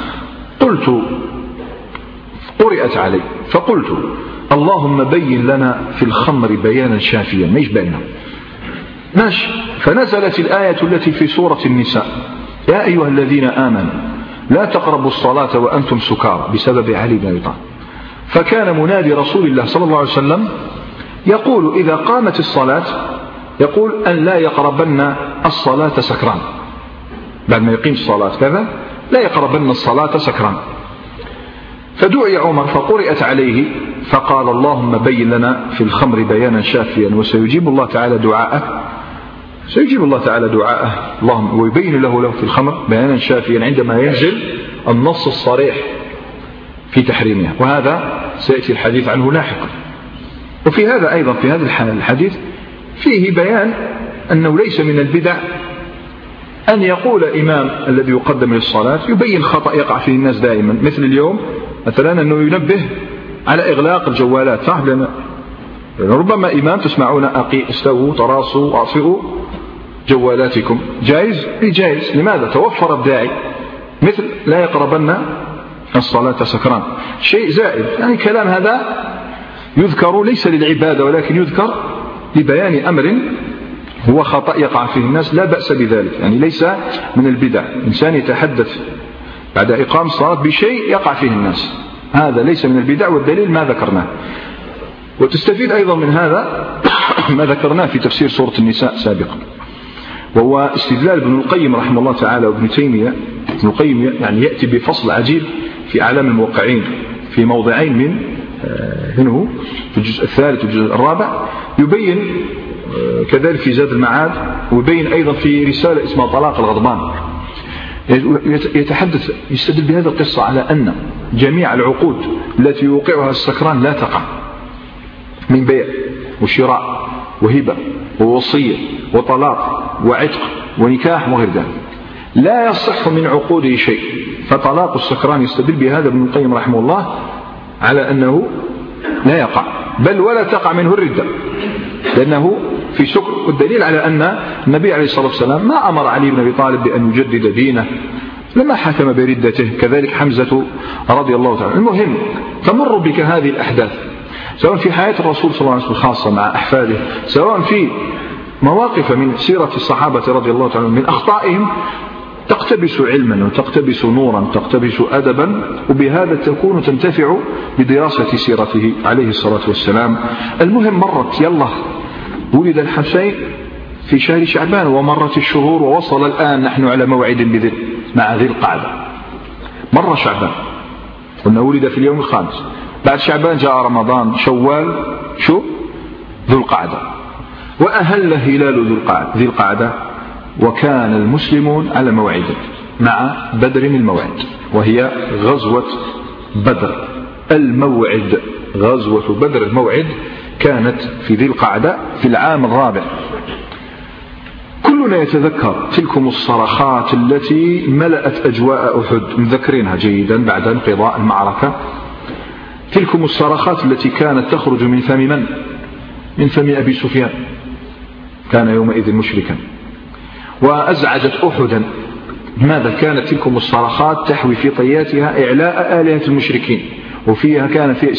قرئت علي فقلت اللهم بين لنا في الخمر بيانا شافيا ما يشبهنا ماشي. فنزلت الآية التي في سورة النساء يا أيها الذين آمنوا لا تقربوا الصلاة وأنتم سكارى بسبب علي بن أبي طالب. فكان منادي رسول الله صلى الله عليه وسلم يقول إذا قامت الصلاة يقول أن لا يقربن الصلاة سكران، بعد ما يقيم الصلاة كذا لا يقربن الصلاة سكران. فدعي عمر فقرئت عليه فقال اللهم بين لنا في الخمر بيانا شافيا وسيجيب الله تعالى دعاءه، سيجيب الله تعالى دعاءه اللهم ويبين له في الخمر بيانا شافيا عندما ينزل النص الصريح في تحريمها، وهذا سيأتي الحديث عنه لاحقا. وفي هذا أيضا في هذا الحديث فيه بيان أنه ليس من البدع أن يقول إمام الذي يقدم للصلاة يبين خطأ يقع فيه الناس دائما، مثل اليوم مثلا أنه ينبه على إغلاق الجوالات، صح؟ لأن ربما إمام تسمعون استووا تراصوا أطفئوا جوالاتكم، جائز؟ جائز. لماذا؟ توفر الداعي، مثل لا يقربن الصلاة سكران، شيء زائد. يعني كلام هذا يذكر ليس للعبادة ولكن يذكر لبيان أمر هو خطأ يقع فيه الناس، لا بأس بذلك، يعني ليس من البدع. إنسان يتحدث بعد إقام الصلاة بشيء يقع فيه الناس، هذا ليس من البدع، والدليل ما ذكرناه. وتستفيد أيضا من هذا ما ذكرناه في تفسير سورة النساء سابقا، وهو استدلال ابن القيم رحمه الله تعالى وابن تيمية. ابن القيم يعني يأتي بفصل عجيب في أعلام الموقعين في موضعين منه في الجزء الثالث والجزء الرابع، يبين كذلك في زاد المعاد، ويبين أيضا في رسالة اسمها طلاق الغضبان، يتحدث يستدل بهذه القصة على أن جميع العقود التي يوقعها السكران لا تقع من بيع وشراء وهبة ووصية وطلاق وعتق ونكاح وغير ذلك، لا يصح من عقوده شيء. فطلاق السكران يستدل بهذا ابن القيم رحمه الله على أنه لا يقع، بل ولا تقع منه الردة لأنه في سكر. والدليل على أن النبي عليه الصلاة والسلام ما أمر علي بن أبي طالب بأن يجدد دينه لما حكم بردته، كذلك حمزة رضي الله تعالى. المهم تمر بك هذه الأحداث سواء في حياة الرسول صلى الله عليه وسلم الخاصة مع أحفاده، سواء في مواقف من سيرة الصحابة رضي الله تعالى من أخطائهم، تقتبس علما وتقتبس نورا تقتبس أدبا، وبهذا تكون تنتفع بدراسة سيرته عليه الصلاة والسلام. المهم مرت يلا ولد الحسين في شهر شعبان ومرت الشهور ووصل الآن نحن على موعد مع ذي القعدة. مر شعبان قلنا ولد في اليوم الخامس، بعد شعبان جاء رمضان، شوال، ذو القعدة، وأهل هلال ذي القعدة، وكان المسلمون على موعد مع بدر الموعد، وهي غزوة بدر الموعد. غزوة بدر الموعد كانت في ذي القعدة في العام الرابع. كلنا يتذكر تلكم الصرخات التي ملأت أجواء أحد، مذكرينها جيدا بعد انقضاء المعركة. تلكم الصرخات التي كانت تخرج من فم من؟ من فم أبي سفيان، كان يومئذ مشركا، وأزعجت أحدا. لماذا كانت تلكم الصرخات تحوي في طياتها إعلاء آلهة المشركين، وفيها كان فيها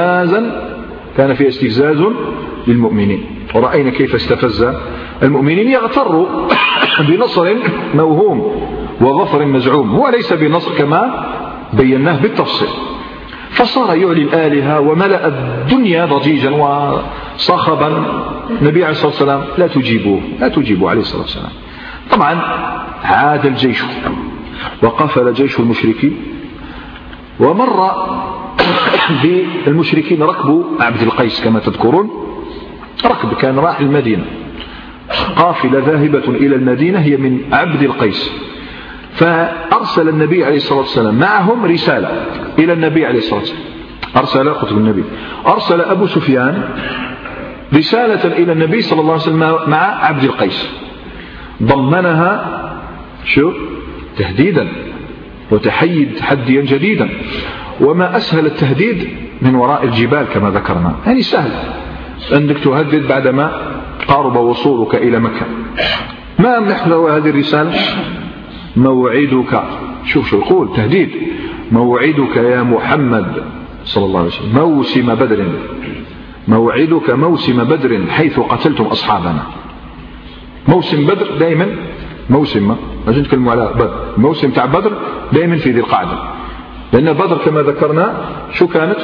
استفزاز للمؤمنين. ورأينا كيف استفز المؤمنين، يغتروا بنصر موهوم وظفر مزعوم، هو ليس بنصر كما بيناه بالتفصيل. فصار يعلي الآلهة وملأ الدنيا ضجيجا وصخبا. النبي عليه الصلاة والسلام لا تجيبوا عليه الصلاة والسلام. طبعا عاد الجيش وقفل جيش المشركين، ومر بالمشركين ركبوا عبد القيس كما تذكرون، ركب كان راح المدينة، قافلة ذاهبة إلى المدينة هي من عبد القيس. فأرسل النبي عليه الصلاة والسلام معهم رسالة إلى النبي عليه الصلاة والسلام، أرسل أبو سفيان رسالة إلى النبي صلى الله عليه وسلم مع عبد القيس، ضمنها تهديدا تحديا جديدا. وما أسهل التهديد من وراء الجبال كما ذكرنا، يعني سهل أنك تهدد بعدما قارب وصولك إلى مكة. ما محتوى هذه الرسالة؟ موعدك، شوف يقول تهديد، موعدك يا محمد صلى الله عليه وسلم موسم بدر، موعدك موسم بدر حيث قتلتم أصحابنا. موسم بدر دائما موسم، ما نتكلموا على بدر، موسم تاع بدر دائما في ذي القعدة، لأن بدر كما ذكرنا شو كانت؟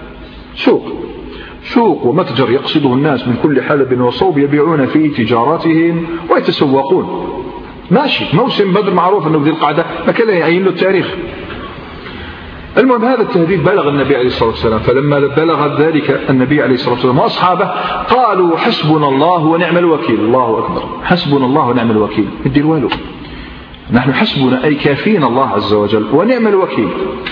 سوق ومتجر يقصده الناس من كل حلب وصوب يبيعون فيه تجاراتهم ويتسوقون. ماشي، موسم بدر معروف أنه ذي القعدة، ما كان يعين له التاريخ. المهم هذا التهديد بلغ النبي عليه الصلاة والسلام، فلما بلغ ذلك النبي عليه الصلاة والسلام وأصحابه قالوا حسبنا الله ونعم الوكيل. الله أكبر، حسبنا الله ونعم الوكيل، ندير والو، نحن حسبنا أي كافينا الله عز وجل ونعم الوكيل.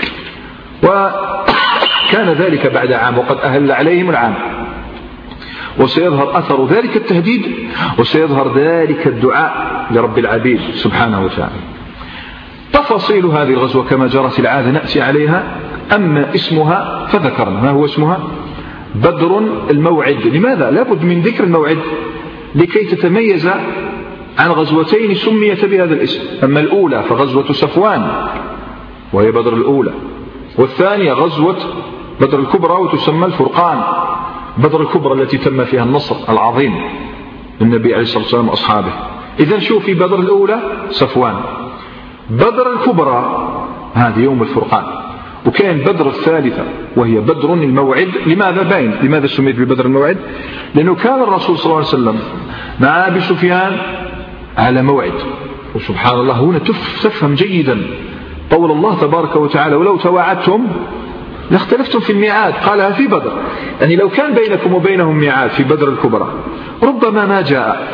وكان ذلك بعد عام وقد أهل عليهم العام، وسيظهر أثر ذلك التهديد وسيظهر ذلك الدعاء لرب العبيد سبحانه وتعالى. تفاصيل هذه الغزوة كما جرت العادة نأتي عليها، أما اسمها فذكرنا. ما هو اسمها؟ بدر الموعد. لماذا؟ لابد من ذكر الموعد لكي تتميز عن غزوتين سميت بهذا الاسم. أما الأولى فغزوة صفوان وهي بدر الأولى، والثانية غزوة بدر الكبرى وتسمى الفرقان، بدر الكبرى التي تم فيها النصر العظيم للنبي عليه الصلاة والسلام وأصحابه. إذن شوف، في بدر الأولى صفوان، بدر الكبرى هذه يوم الفرقان، وكان بدر الثالثة وهي بدر الموعد. لماذا سميت ببدر الموعد؟ لأنه كان الرسول صلى الله عليه وسلم مع أبي سفيان على موعد. وسبحان الله هنا تفهم جيدا قول الله تبارك وتعالى ولو تواعدتم لاختلفتم في الميعاد، قالها في بدر، يعني لو كان بينكم وبينهم ميعاد في بدر الكبرى ربما ما جاء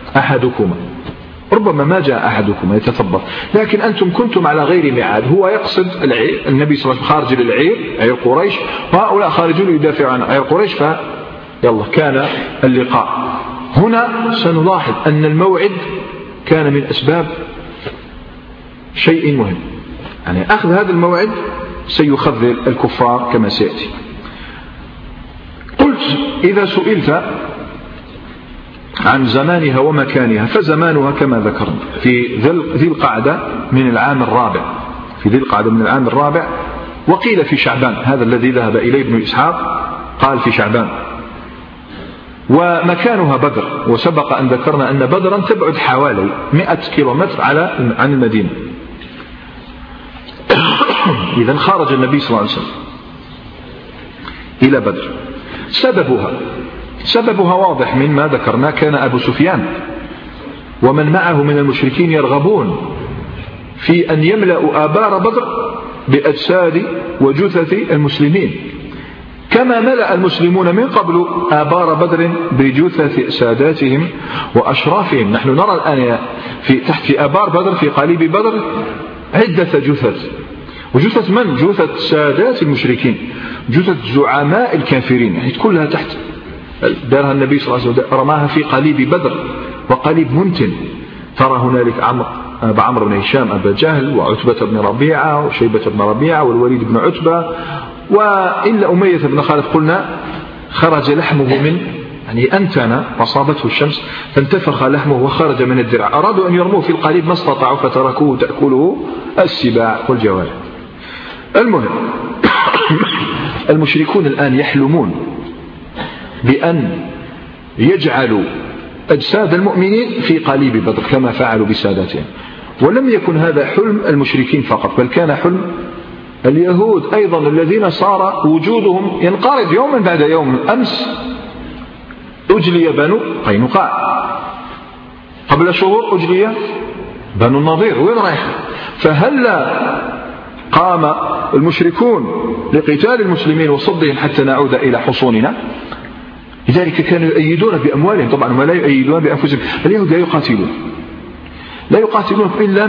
أحدكما يتثبط، لكن أنتم كنتم على غير ميعاد. هو يقصد النبي صلى الله عليه وسلم خارج للعير، عير قريش، وهؤلاء خارجون يدافعون عن عير قريش، فيلا كان اللقاء. هنا سنلاحظ أن الموعد كان من أسباب شيء مهم، يعني أخذ هذا الموعد سيخذل الكفار كما سيأتي. قلت إذا سئلت عن زمانها ومكانها فزمانها كما ذكرنا في ذي القعدة من العام الرابع، وقيل في شعبان، هذا الذي ذهب إليه ابن إسحاق قال في شعبان. ومكانها بدر، وسبق أن ذكرنا أن بدرا تبعد حوالي 100 كيلومتر عن المدينة. إذن خرج النبي صلى الله عليه وسلم إلى بدر. سببها واضح من ما ذكرنا، كان أبو سفيان ومن معه من المشركين يرغبون في أن يملأوا آبار بدر بأجساد وجثث المسلمين، كما ملأ المسلمون من قبل آبار بدر بجثث ساداتهم وأشرافهم. نحن نرى الآن تحت آبار بدر في قليب بدر عدة جثث، وجثث من؟ جثث سادات المشركين، جثث زعماء الكافرين، يعني كلها تحت دارها النبي صلى الله عليه وسلم، رماها في قليب بدر وقليب منتن. ترى هنالك عمرو بن هشام أبا جهل وعتبة بن ربيعة وشيبة بن ربيعة والوليد بن عتبة وإلا أمية بن خالد. قلنا خرج لحمه من يعني أنتن أصابته الشمس فانتفخ لحمه وخرج من الدرع. أرادوا أن يرموه في القليب ما استطاعوا فتركوه تأكله السباع والجوارح. المهم المشركون الآن يحلمون بأن يجعلوا أجساد المؤمنين في قليب بدر كما فعلوا بسادتهم. ولم يكن هذا حلم المشركين فقط، بل كان حلم اليهود أيضا الذين صار وجودهم ينقرض يوما بعد يوم. أمس أجلي بنو قينقاع، قبل شهور أجلي بنو النضير، وين رايح؟ فهلا قام المشركون لقتال المسلمين وصدهم حتى نعود إلى حصوننا؟ لذلك كانوا يؤيدون بأموالهم، طبعا ما لا يؤيدون بأنفسهم. اليهود لا يقاتلون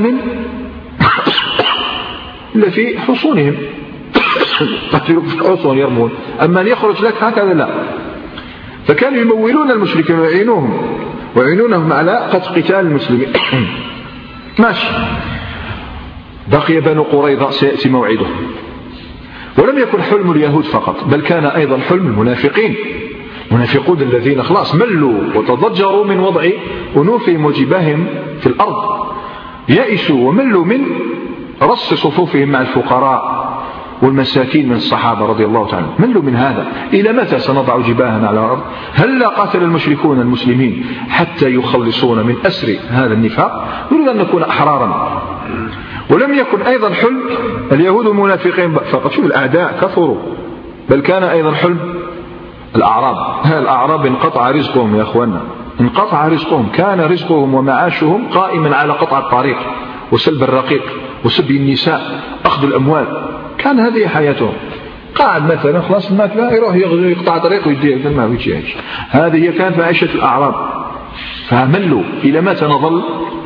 إلا في حصونهم قاتلوا في الحصون يرمون، أما أن يخرج لك هكذا لا. فكانوا يمولون المشركين ويعينونهم على قتال المسلمين. ماشي. بقي بنو قريظة سيأتي موعده. ولم يكن حلم اليهود فقط، بل كان أيضا حلم المنافقين. المنافقون الذين خلاص ملوا وتضجروا من وضع أنوفهم وجباههم في الأرض، يئسوا وملوا من رص صفوفهم مع الفقراء والمساكين من الصحابة رضي الله تعالى، ملوا من هذا. إلى متى سنضع جباهنا على الأرض؟ هل قاتل المشركون المسلمين حتى يخلصون من أسر هذا النفاق؟ نريد أن نكون أحرارا. ولم يكن أيضا حلم اليهود والمنافقين فقط، شوف الأعداء كثروا، بل كان أيضا حلم الأعراب انقطع رزقهم يا أخوانا، انقطع رزقهم. كان رزقهم ومعاشهم قائما على قطع الطريق وسلب الرقيق وسب النساء أخذ الأموال، كان هذه حياتهم. قاعد مثلا خلاص الماك لا يروح يقطع طريق ويديه ما ويجي يعيش. هذه هي كانت معيشة الأعراب. فملوا. إلى متى نظل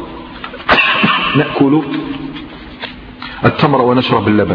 نأكل التمر ونشرب اللبن؟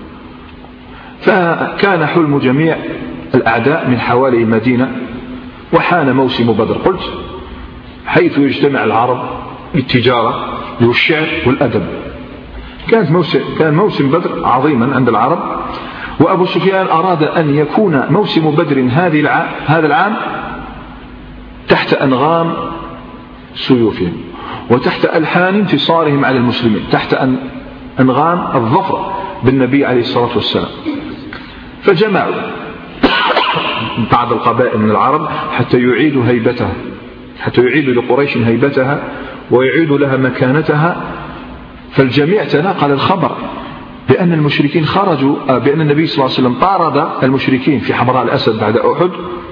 فكان حلم جميع الأعداء من حوالي المدينة. وحان موسم بدر، قلت حيث يجتمع العرب للتجارة والشعر والأدب. كان موسم بدر عظيما عند العرب. وأبو سفيان أراد أن يكون موسم بدر هذا العام تحت أنغام سيوفهم وتحت ألحان انتصارهم على المسلمين، تحت أنغام الظفر بالنبي عليه الصلاة والسلام. فجمعوا بعض القبائل من العرب حتى يعيدوا هيبتها، حتى يعيدوا لقريش هيبتها ويعيدوا لها مكانتها. فالجميع تناقل الخبر بأن المشركين خرجوا، بأن النبي صلى الله عليه وسلم طارد المشركين في حمراء الأسد بعد أحد،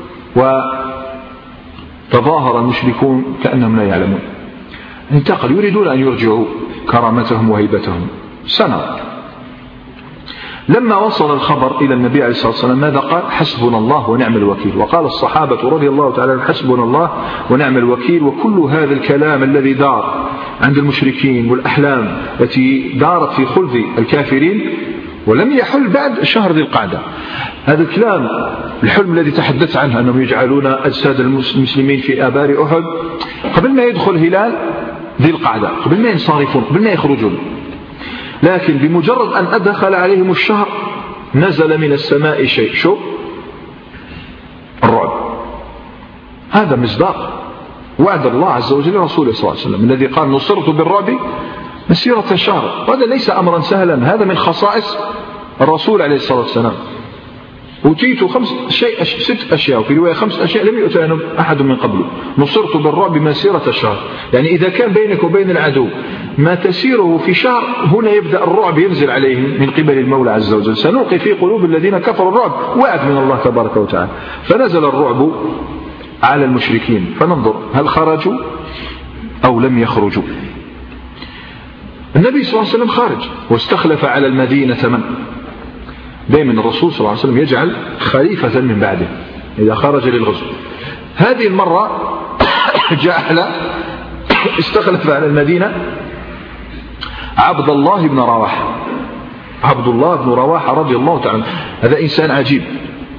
وتظاهر المشركون كأنهم لا يعلمون. انتقل يريدون أن يرجعوا كرامتهم وهيبتهم. سنة لما وصل الخبر إلى النبي عليه الصلاة والسلام ماذا قال؟ حسبنا الله ونعم الوكيل. وقال الصحابة رضي الله تعالى حسبنا الله ونعم الوكيل. وكل هذا الكلام الذي دار عند المشركين والأحلام التي دارت في خلف الكافرين ولم يحل بعد شهر ذي القعدة، هذا الكلام الحلم الذي تحدث عنه أنهم يجعلون أجساد المسلمين في آبار أحد قبل ما يدخل هلال ذي القعدة، قبل ما ينصرفون، قبل ما يخرجون. لكن بمجرد أن أدخل عليهم الشهر نزل من السماء شيء، شو؟ الرعب. هذا مصداق وعد الله عز وجل لرسوله صلى الله عليه وسلم الذي قال نصرت بالرعب مسيرة شهر. وهذا ليس أمرا سهلا، هذا من خصائص الرسول عليه الصلاة والسلام. أوتيت 6 أشياء، وفي رواية 5 أشياء لم يؤتى أحد من قبله. نصرت بالرعب مسيرة شهر، يعني إذا كان بينك وبين العدو ما تسيره في شهر، هنا يبدأ الرعب ينزل عليهم من قبل المولى عز وجل. سنلقي في قلوب الذين كفروا الرعب، وعد من الله تبارك وتعالى. فنزل الرعب على المشركين. فننظر هل خرجوا أو لم يخرجوا. النبي صلى الله عليه وسلم خارج واستخلف على المدينة من؟ دائما الرسول صلى الله عليه وسلم يجعل خليفة من بعده إذا خرج للغزو. هذه المرة جعل استخلف على المدينة عبد الله بن رواحة. عبد الله بن رواحة رضي الله تعالى، هذا إنسان عجيب.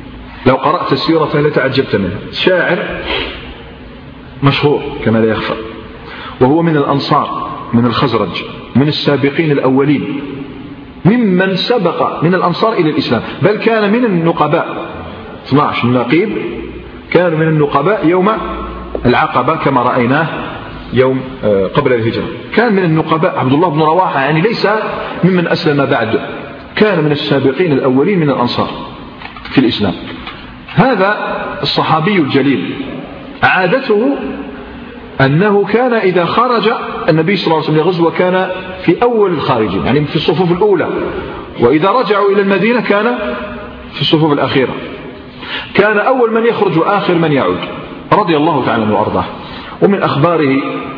لو قرأت سيرته لتعجبت منه. شاعر مشهور كما لا يخفى، وهو من الأنصار، من الخزرج، من السابقين الأولين، ممن سبق من الأنصار إلى الإسلام، بل كان من النقباء 12 نقيب، كان من النقباء يوم العقبة كما رأيناه يوم قبل الهجرة. كان من النقباء عبد الله بن رواحة، يعني ليس ممن أسلم بعد، كان من السابقين الأولين من الأنصار في الإسلام. هذا الصحابي الجليل عادته أنه كان إذا خرج النبي صلى الله عليه وسلم لغزوة كان في أول الخارجين، يعني في الصفوف الأولى، وإذا رجعوا إلى المدينة كان في الصفوف الأخيرة، كان أول من يخرج وآخر من يعود، رضي الله تعالى عنه وأرضاه. ومن أخباره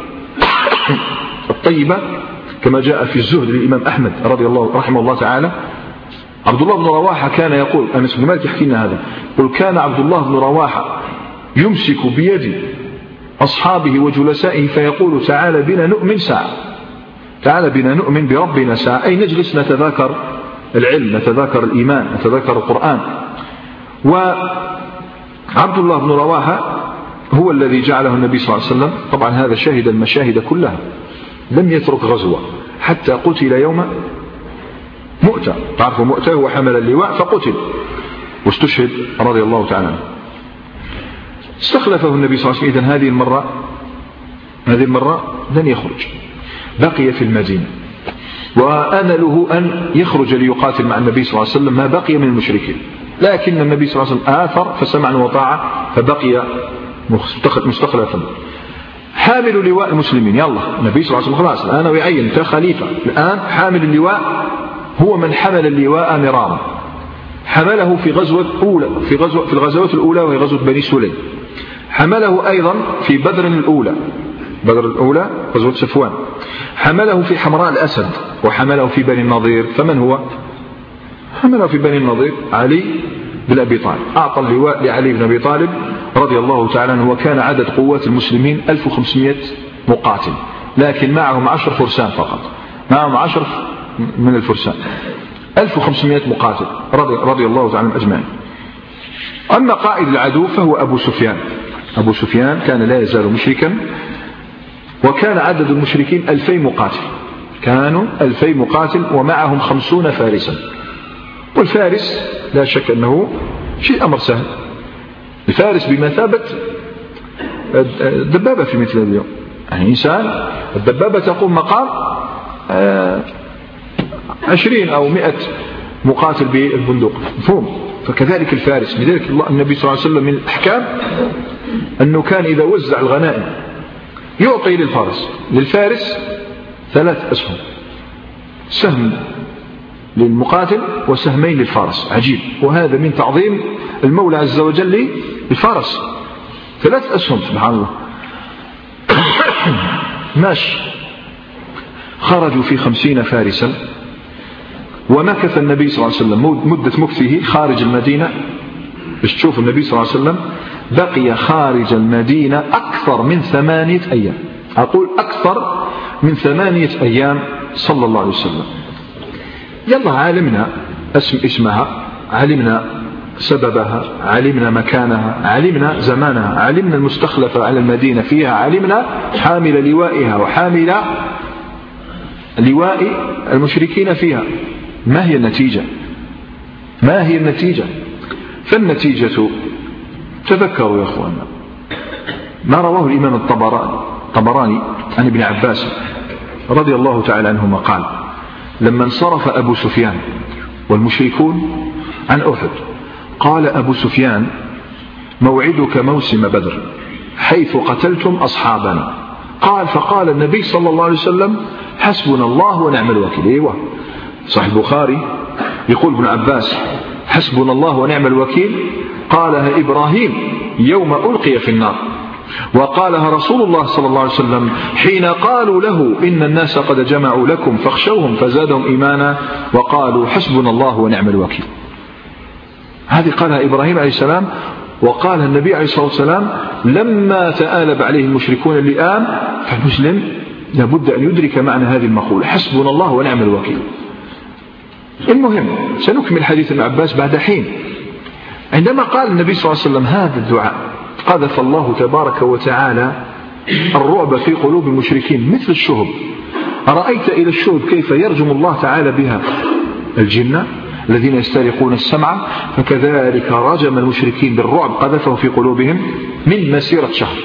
الطيبة كما جاء في الزهد للإمام أحمد رحمه الله تعالى، عبد الله بن رواحة كان يقول، أنس بن مالك يحكي لنا هذا، يقول كان عبد الله بن رواحة يمسك بيد أصحابه وجلسائه فيقول تعال بنا نؤمن ساعة، تعال بنا نؤمن بربنا ساعة، أي نجلس نتذاكر العلم، نتذاكر الإيمان، نتذاكر القرآن. وعبد الله بن رواحة هو الذي جعله النبي صلى الله عليه وسلم، طبعا هذا شهد المشاهد كلها، لم يترك غزوة حتى قتل يوم مؤتة. تعرفوا مؤتة هو حمل اللواء فقتل واستشهد رضي الله تعالى عنه. استخلفه النبي صلى الله عليه وسلم. إذن هذه المرة لن يخرج، بقي في المدينة، وآن له أن يخرج ليقاتل مع النبي صلى الله عليه وسلم ما بقي من المشركين، لكن النبي صلى الله عليه وسلم آثر فسمعا وطاعة فبقي مستخلفا. حامل لواء المسلمين، يلا النبي صلى الله عليه وسلم خلاص الآن ويعين أنت خليفة، الآن حامل اللواء هو من حمل اللواء مرارا، حمله في الغزوات الأولى وهي غزوة بني سليم، حمله أيضا في بدر الأولى غزوة صفوان، حمله في حمراء الأسد، وحمله في بني النضير. فمن هو حمله في بني النضير؟ علي بن أبي طالب، أعطى اللواء لعلي بن أبي طالب رضي الله تعالى عنه. وكان عدد قوات المسلمين 1500 مقاتل، لكن معهم 10 فرسان فقط، معهم 10 من الفرسان، 1500 مقاتل رضي الله تعالى عنهم أجمعين. أما قائد العدو فهو أبو سفيان. أبو سفيان كان لا يزال مشركا، وكان عدد المشركين 2000 مقاتل، كانوا 2000 مقاتل ومعهم 50 فارسا. والفارس لا شك أنه شيء أمر سهل، الفارس بمثابة الدبابة في مثل اليوم، يعني إنسان الدبابة تقوم مقام 20 أو 100 مقاتل بالبندق، مفهوم؟ فكذلك الفارس. لذلك النبي صلى الله عليه وسلم من الأحكام أنه كان إذا وزع الغنائم يعطي للفارس 3 أسهم، سهم للمقاتل وسهمين للفارس. عجيب، وهذا من تعظيم المولى عز وجل للفارس، 3 أسهم سبحان الله. ماشي، خرجوا في 50 فارسا، ومكث النبي صلى الله عليه وسلم مدة مكثه خارج المدينة. باش تشوف النبي صلى الله عليه وسلم بقي خارج المدينة أكثر من 8 أيام، أقول أكثر من 8 أيام صلى الله عليه وسلم. يلا علمنا اسمها، علمنا سببها، علمنا مكانها، علمنا زمانها، علمنا المستخلفة على المدينة فيها، علمنا حامل لوائها وحامل لواء المشركين فيها. ما هي النتيجة؟ ما هي النتيجة؟ فالنتيجة تذكروا يا أخوانا ما رواه الإمام الطبراني عن ابن عباس رضي الله تعالى عنهما قال: لما انصرف أبو سفيان والمشركون عن أحد قال أبو سفيان: موعدك موسم بدر حيث قتلتم أصحابنا. قال: فقال النبي صلى الله عليه وسلم: حسبنا الله ونعم الوكيل. ايوه صحيح البخاري يقول ابن عباس: حسبنا الله ونعم الوكيل قالها إبراهيم يوم ألقي في النار، وقالها رسول الله صلى الله عليه وسلم حين قالوا له إن الناس قد جمعوا لكم فاخشوهم فزادهم إيمانا وقالوا حسبنا الله ونعم الوكيل. هذه قالها إبراهيم عليه السلام، وقالها النبي عليه الصلاة والسلام لما تآلب عليه المشركون اللئام. فالمسلم لابد أن يدرك معنى هذه المقولة: حسبنا الله ونعم الوكيل. المهم سنكمل حديث ابن عباس بعد حين. عندما قال النبي صلى الله عليه وسلم هذا الدعاء قذف الله تبارك وتعالى الرعب في قلوب المشركين مثل الشهب. أرأيت إلى الشهب كيف يرجم الله تعالى بها الجن الذين يسترقون السمع، فكذلك رجم المشركين بالرعب قذفه في قلوبهم من مسيرة شهر.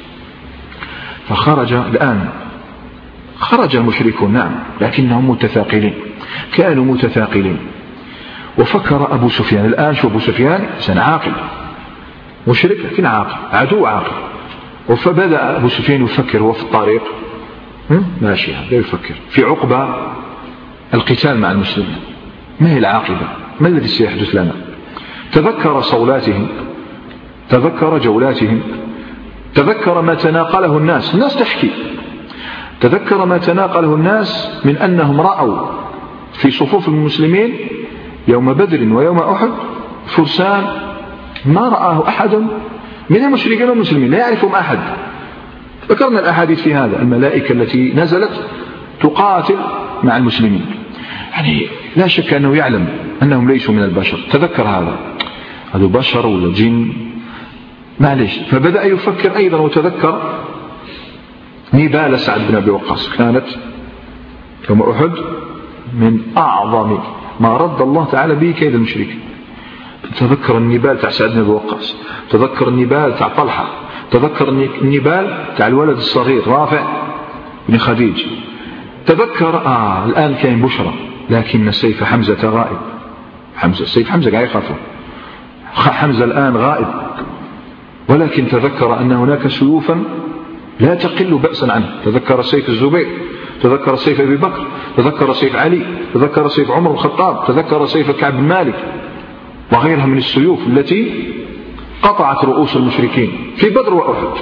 فخرج الآن خرج المشركون نعم، لكنهم متثاقلين، كانوا متثاقلين. وفكر أبو سفيان، الآن شو أبو سفيان إنسان عاقل، مشرك لكن عاقل، عدو عاقل. فبدأ أبو سفيان يفكر هو في الطريق ماشي، لا يفكر في عقبة القتال مع المسلمين، ما هي العاقبة، ما الذي سيحدث لنا. تذكر صولاتهم، تذكر جولاتهم، تذكر ما تناقله الناس تحكي، تذكر ما تناقله الناس من أنهم رأوا في صفوف المسلمين يوم بدر ويوم أحد فرسان ما رآه أحد من المشركين والمسلمين، لا يعرفهم أحد. ذكرنا الأحاديث في هذا، الملائكة التي نزلت تقاتل مع المسلمين، يعني لا شك أنه يعلم أنهم ليسوا من البشر. تذكر هذا بشر ولا جن معليش. فبدأ يفكر أيضا وتذكر نبال سعد بن أبي وقاص، كانت يوم أحد من أعظم ما رد الله تعالى به كيد المشركين. تذكر النبال تاع سعد بن أبي وقاص، تذكر النبال تاع طلحة، تذكر النبال تاع الولد الصغير رافع بن خديج، تذكر الآن كاين بشرى لكن سيف حمزة غائب. سيف حمزة قاعد يخافه، حمزة الآن غائب، ولكن تذكر أن هناك سيوفا لا تقل بأسا عنه. تذكر سيف الزبير، تذكر سيف أبي بكر، تذكر سيف علي، تذكر سيف عمر بن الخطاب، تذكر سيف كعب بن مالك وغيرها من السيوف التي قطعت رؤوس المشركين في بدر وأحد.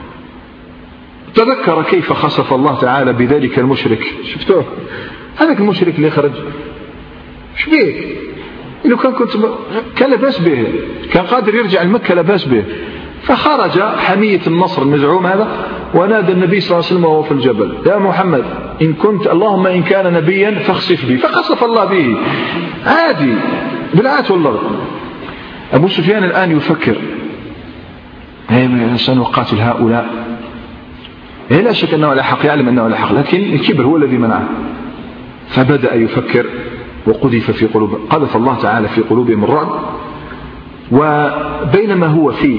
تذكر كيف خسف الله تعالى بذلك المشرك، شفتوه هذاك المشرك اللي خرج شبيه، إنه كان لباس به، كان قادر يرجع المكة لباس به. فخرج حمية النصر المزعوم هذا ونادى النبي صلى الله عليه وسلم وهو في الجبل: يا محمد إن كنت اللهم إن كان نبيا فاخسف بي. فخسف الله به عادي بالعات والله. أبو سفيان الآن يفكر سنقاتل هؤلاء، لا شك أنه على حق، يعلم أنه على حق، لكن الكبر هو الذي منعه. فبدأ يفكر وقذف في قلوب، قذف الله تعالى في قلوبهم الرعب. وبينما هو في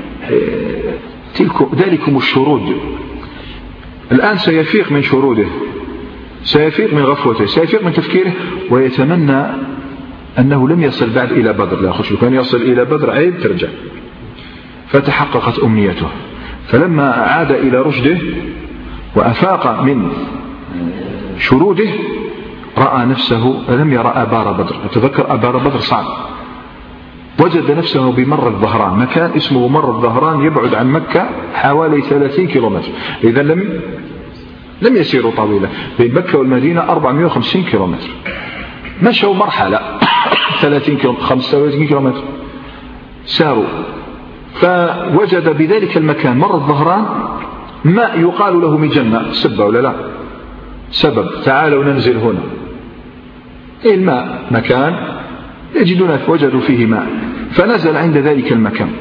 ذلكم الشرود، الآن سيفيق من شروده، سيفيق من غفوته، سيفيق من تفكيره، ويتمنى أنه لم يصل بعد إلى بدر. لا خش، لو كان يصل إلى بدر عيب ترجع. فتحققت أمنيته، فلما عاد إلى رشده وأفاق من شروده رأى نفسه لم يرى آبار بدر. أتذكر آبار بدر صعب. وجد نفسه بمر الظهران، مكان اسمه مر الظهران يبعد عن مكة حوالي 30 كيلومتر، إذا لم يسيروا طويلة. بين مكة والمدينة 450 كيلومتر، مشوا مرحلة 30 كيلومتر 35 كيلومتر ساروا. فوجد بذلك المكان مر الظهران ماء يقال له مجنة، سبة ولا لا؟ سبب، تعالوا ننزل هنا. الماء مكان يجدون وجدوا فيه ماء، فنزل عند ذلك المكان.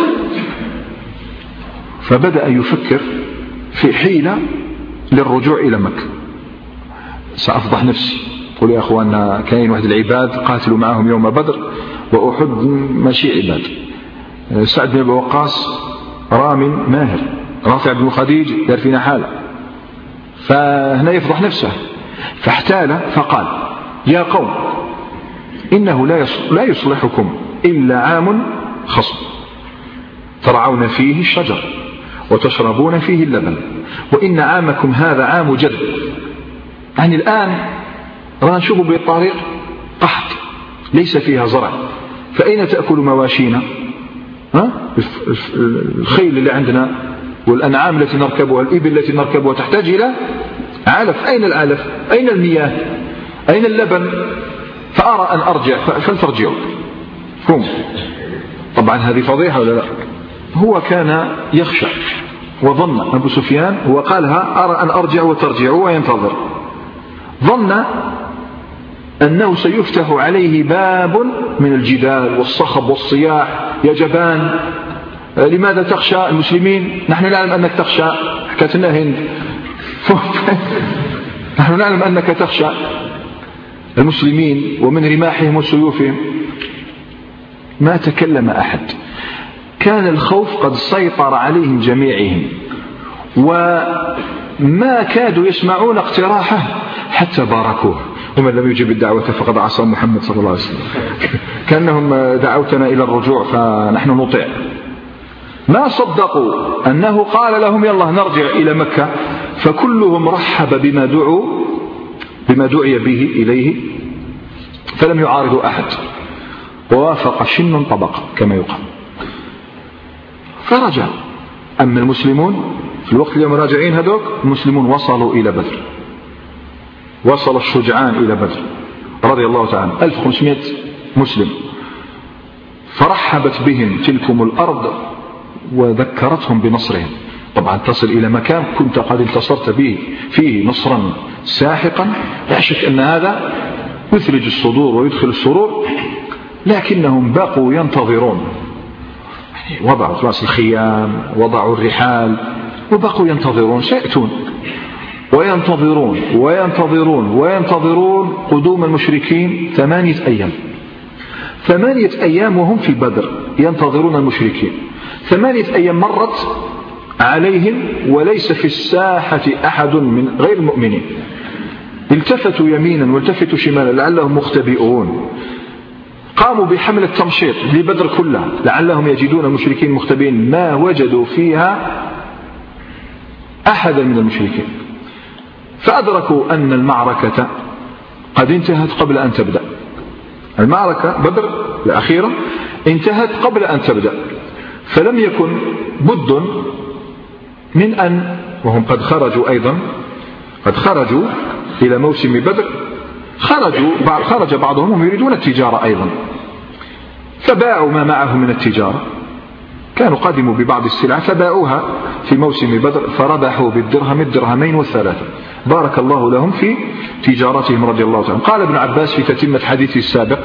فبدأ يفكر في حيلة للرجوع إلى مكة. سأفضح نفسي، قل يا أخوانا كاين واحد العباد قاتلوا معهم يوم بدر وأحد ماشي عباد. سعد بن أبي وقاص رام ماهر، رافع بن خديج دار فينا حالة، فهنا يفضح نفسه. فاحتال فقال: يا قوم إنه لا يصلحكم إلا عام خصب ترعون فيه الشجر وتشربون فيه اللبن، وإن عامكم هذا عام جد. يعني الآن رانا نشوف بالطريق قحط ليس فيها زرع، فأين تأكل مواشينا؟ الخيل اللي عندنا والأنعام التي نركبها، الإبل التي نركبها تحتاج إلى علف. أين العلف؟ أين المياه؟ أين اللبن؟ فأرى أن أرجع، فلترجعوا. هم طبعا هذه فضيحة ولا لا؟ هو كان يخشى وظن أبو سفيان، هو قالها أرى أن أرجع وترجعوا، وينتظر. ظن أنه سيفتح عليه باب من الجدال والصخب والصياح: يا جبان لماذا تخشى المسلمين؟ نحن نعلم أنك تخشى، حكت لنا هند نحن نعلم أنك تخشى المسلمين ومن رماحهم وسيوفهم. ما تكلم أحد، كان الخوف قد سيطر عليهم جميعهم، وما كادوا يسمعون اقتراحه حتى باركوه: ومن لم يجب الدعوة فقد عصى محمد صلى الله عليه وسلم. كأنهم دعوتنا إلى الرجوع فنحن نطيع. ما صدقوا أنه قال لهم: يلا نرجع إلى مكة، فكلهم رحب بما دعي به إليه، فلم يعارضوا أحد، ووافق شن طبق كما يقال، فرجع. أما المسلمون في الوقت اللي راجعين هذوك المسلمون وصلوا إلى بدر، وصل الشجعان إلى بدر رضي الله تعالى 1500 مسلم، فرحبت بهم تلكم الأرض وذكرتهم بنصرهم. طبعا تصل إلى مكان كنت قد انتصرت به فيه نصرا ساحقا، لا شك أن هذا يثلج الصدور ويدخل السرور، لكنهم بقوا ينتظرون، وضعوا خلاص الخيام، وضعوا الرحال، وبقوا ينتظرون. سيأتون وينتظرون وينتظرون وينتظرون قدوم المشركين 8 أيام. 8 أيام وهم في بدر ينتظرون المشركين. 8 أيام مرت عليهم وليس في الساحة أحد من غير المؤمنين. التفتوا يمينا والتفتوا شمالا لعلهم مختبئون. قاموا بحملة تمشيط لبدر كلها لعلهم يجدون المشركين مختبئين، ما وجدوا فيها أحدا من المشركين، فأدركوا أن المعركة قد انتهت قبل أن تبدأ. المعركة بدر الأخيرة انتهت قبل أن تبدأ، فلم يكن بد من أن، وهم قد خرجوا أيضا، قد خرجوا إلى موسم بدر، خرج بعضهم وهم يريدون التجارة أيضا، فباعوا ما معهم من التجارة، كانوا قدموا ببعض السلع فباعوها في موسم بدر، فربحوا بالدرهم الدرهمين والثلاثة. بارك الله لهم في تجارتهم رضي الله عنهم. قال ابن عباس في تتمة حديثه السابق: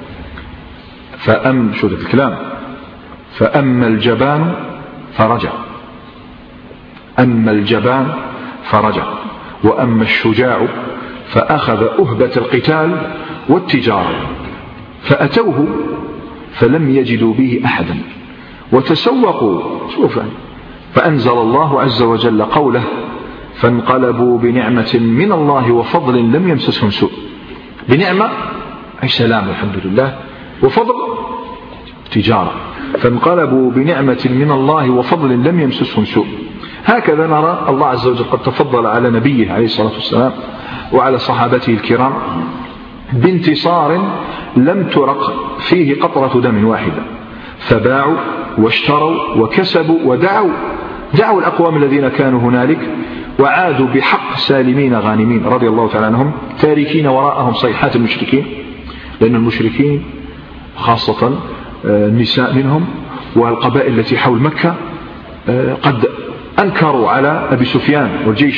شو ذا الكلام؟ فأما الجبان فرجع، أما الجبان فرجع، وأما الشجاع فأخذ أهبة القتال والتجارة، فأتوه فلم يجدوا به أحدا وتسوقوا. شوف، فأنزل الله عز وجل قوله: فانقلبوا بنعمة من الله وفضل لم يمسسهم سوء. بنعمة أي سلام الحمد لله، وفضل تجارة. فانقلبوا بنعمة من الله وفضل لم يمسسهم سوء. هكذا نرى الله عز وجل قد تفضل على نبيه عليه الصلاة والسلام وعلى صحابته الكرام بانتصار لم ترق فيه قطرة دم واحدة، فباعوا واشتروا وكسبوا ودعوا الأقوام الذين كانوا هنالك، وعادوا بحق سالمين غانمين رضي الله تعالى عنهم، تاركين وراءهم صيحات المشركين، لأن المشركين خاصة النساء منهم والقبائل التي حول مكة قد أنكروا على أبي سفيان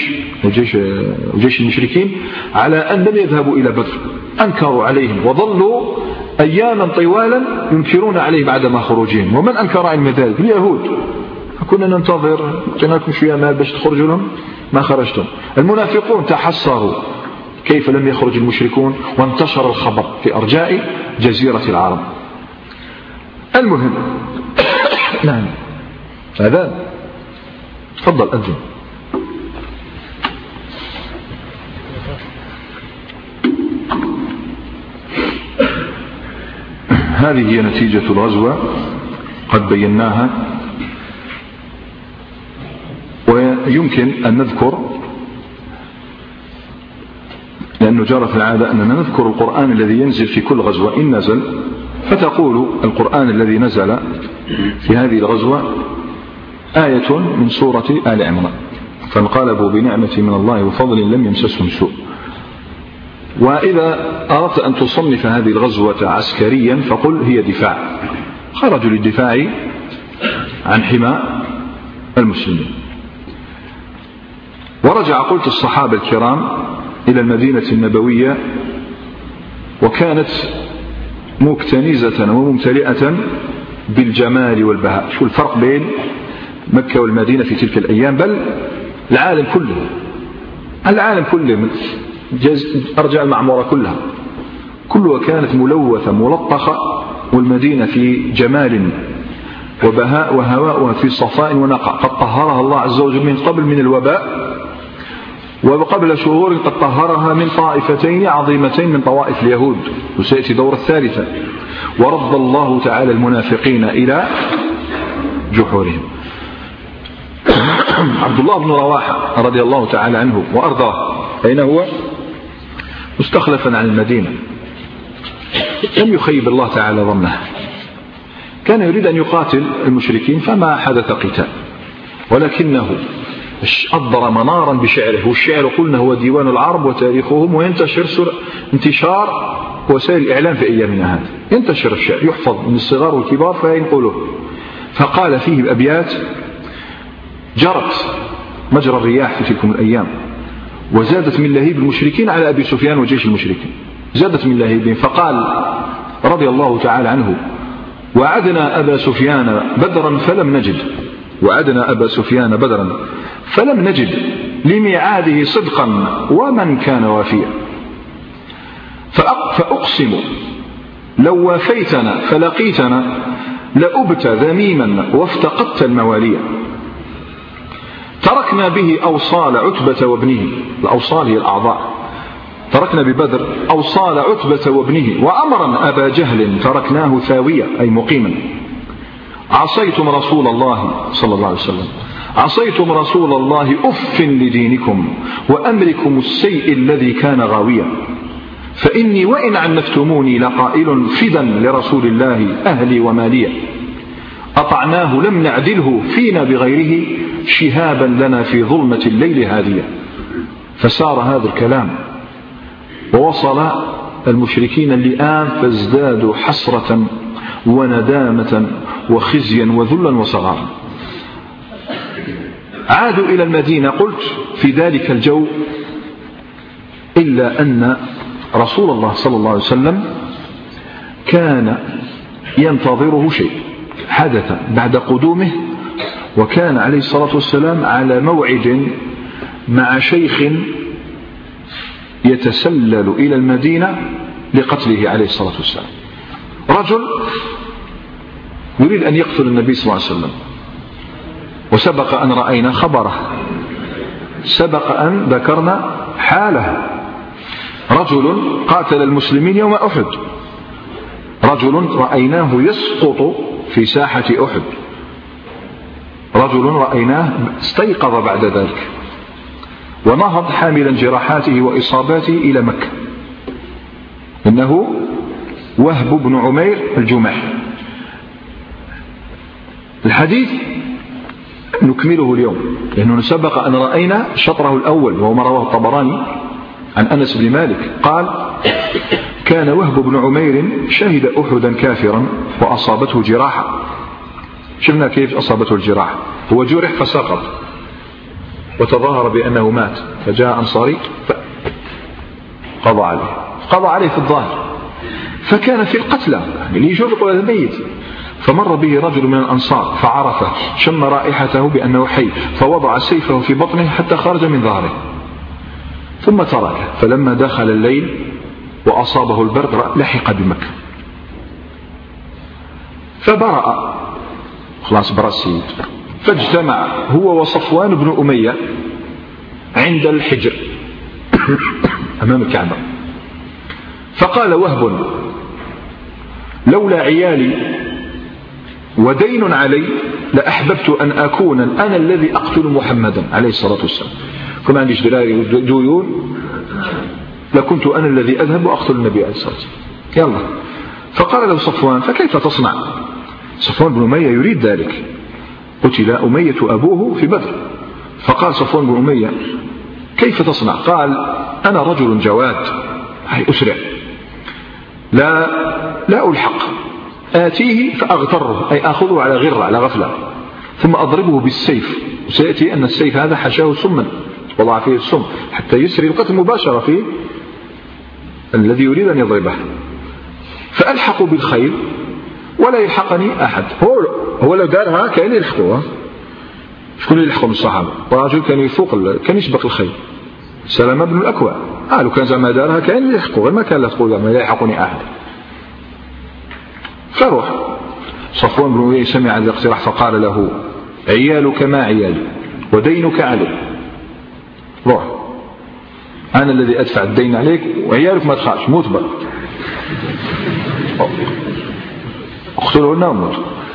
وجيش المشركين على أن لم يذهبوا إلى بدر، أنكروا عليهم وظلوا أياما طوالا ينكرون عليه بعدما خروجهم. ومن أنكر علم ذلك؟ اليهود. كنا ننتظر جناكم شوية مال باش تخرجوا لهم، ما خرجتم. المنافقون تحسروا كيف لم يخرج المشركون، وانتشر الخبر في أرجاء جزيرة العرب. المهم نعم هذا تفضل أذن. هذه هي نتيجة الغزوة قد بيناها، ويمكن أن نذكر، لأنه جرى في العادة أننا نذكر القرآن الذي ينزل في كل غزوة إن نزل، فتقول القرآن الذي نزل في هذه الغزوة آية من سورة آل عمران: فانقلبوا بنعمة من الله وفضل لم يمسسهم سوء. وإذا أردت أن تصنف هذه الغزوة عسكريا فقل هي دفاع، خرجوا للدفاع عن حماء المسلمين. ورجع قلت الصحابة الكرام إلى المدينة النبوية، وكانت مكتنزة وممتلئة بالجمال والبهاء. شو الفرق بين مكة والمدينة في تلك الأيام؟ بل العالم كله من أرجاء المعمورة كلها كانت ملوثة ملطخة، والمدينة في جمال وبهاء، وهواؤها في صفاء ونقاء، قد طهرها الله عز وجل من قبل من الوباء، وقبل شهور قد طهرها من طائفتين عظيمتين من طوائف اليهود، وسيأتي دور الثالثة. ورد الله تعالى المنافقين إلى جحورهم. عبد الله بن رواحة رضي الله تعالى عنه وأرضاه، أين هو؟ مستخلفا عن المدينة، لم يخيب الله تعالى ظنه، كان يريد أن يقاتل المشركين فما حدث قتال، ولكنه أضر منارا بشعره. والشعر قلنا هو ديوان العرب وتاريخهم، وينتشر انتشار وسائل الإعلام في أيامنا هذه، ينتشر الشعر يحفظ من الصغار والكبار فينقله. فقال فيه بأبيات جرت مجرى الرياح في تلكم الأيام، وزادت من لهيب المشركين على أبي سفيان وجيش المشركين، زادت من لهيبهم. فقال رضي الله تعالى عنه: وعدنا أبا سفيان بدرا فلم نجد، وعدنا أبا سفيان بدرا فلم نجد لميعاده صدقا ومن كان وافيا، فأقسم لو وافيتنا فلقيتنا لأبت ذميما وافتقدت الموالية. تركنا به أوصال عتبة وابنه، الأوصال هي الأعضاء، تركنا ببدر أوصال عتبة وابنه، وأمرا أبا جهل تركناه ثاوية أي مقيما. عصيتم رسول الله صلى الله عليه وسلم، عصيتم رسول الله أف لدينكم وأمركم السيء الذي كان غاويا، فإني وإن عنفتموني لقائل فدا لرسول الله أهلي وماليا، أطعناه لم نعدله فينا بغيره شهابا لنا في ظلمة الليل هاديا. فسار هذا الكلام ووصل المشركين اللئام فازدادوا حسرة وندامة وخزيا وذلا وصغارا. عادوا إلى المدينة قلت في ذلك الجو، إلا أن رسول الله صلى الله عليه وسلم كان ينتظره شيء حدث بعد قدومه، وكان عليه الصلاة والسلام على موعد مع شيخ يتسلل إلى المدينة لقتله عليه الصلاة والسلام. رجل يريد أن يقتل النبي صلى الله عليه وسلم، وسبق أن رأينا خبره، سبق أن ذكرنا حاله. رجل قاتل المسلمين يوم أحد، رجل رأيناه يسقط في ساحة أحد، رجل رأيناه استيقظ بعد ذلك ونهض حاملا جراحاته وإصاباته إلى مكة. إنه وهب بن عمير الجمحي. الحديث نكمله اليوم لأنه سبق أن رأينا شطره الأول وهو ما رواه الطبراني عن أنس بن مالك قال: كان وهب بن عمير شهد أحدا كافرا وأصابته جراحة. شفنا كيف أصابته الجراحة، هو جرح فسقط وتظاهر بأنه مات، فجاء أنصاري قضى عليه في الظاهر، فكان في القتلى اللي يشوف هذا ميت، فمر به رجل من الأنصار فعرفه، شم رائحته بأنه حي، فوضع سيفه في بطنه حتى خرج من ظهره ثم تركه. فلما دخل الليل وأصابه البرد لحق بمكة فبرأ، خلاص برأ السيد، فاجتمع هو وصفوان بن أمية عند الحجر أمام الكعبة. فقال وهب: لولا عيالي ودين علي لأحببت أن أكون أنا الذي أقتل محمدا عليه الصلاة والسلام، كما عنديش دراري ديون لكنت أنا الذي أذهب وأقتل النبي عليه الصلاة والسلام. يلا. فقال له صفوان: فكيف تصنع؟ صفوان بن أمية يريد ذلك، قتل أمية أبوه في بدر. فقال صفوان بن أمية: كيف تصنع؟ قال: أنا رجل جواد، أي أسرع، لا ألحق، آتيه فأغتره، أي أخذه على غرة على غفلة، ثم أضربه بالسيف، وسيأتي أن السيف هذا حشاه سما وضع فيه السم حتى يسري القتل مباشرة في الذي يريد أن يضربه. فألحقوا بالخيل ولا يلحقني أحد. هو لو دارها كان يلحقوها. شكون اللي يلحقوا من الصحابة؟ ورجل كان يفوق كان يسبق الخيل، سلمة بن الأكوع. لو كان زعما دارها كان يلحقوا، غير ما كان لا تقول زعما لا يلحقني أحد. فروح صفوان بن أمية سمع هذا الاقتراح فقال له: عيالك ما عيالي ودينك علي، روح أنا الذي أدفع الدين عليك وعيالك ما تخافش، موت بقى، اقتلهن وموت.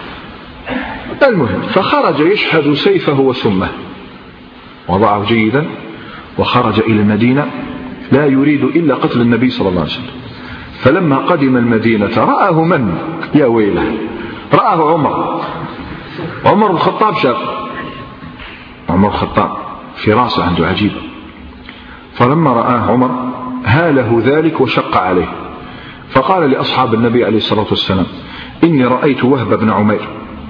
المهم فخرج يشحذ سيفه وسمه، وضعه جيدا، وخرج إلى المدينة لا يريد إلا قتل النبي صلى الله عليه وسلم. فلما قدم المدينة رآه من؟ يا ويله، رآه عمر بن الخطاب. شاف عمر بن الخطاب في راسه عنده عجيب. فلما رآه عمر هاله ذلك وشق عليه، فقال لأصحاب النبي عليه الصلاة والسلام: إني رأيت وهب بن عمير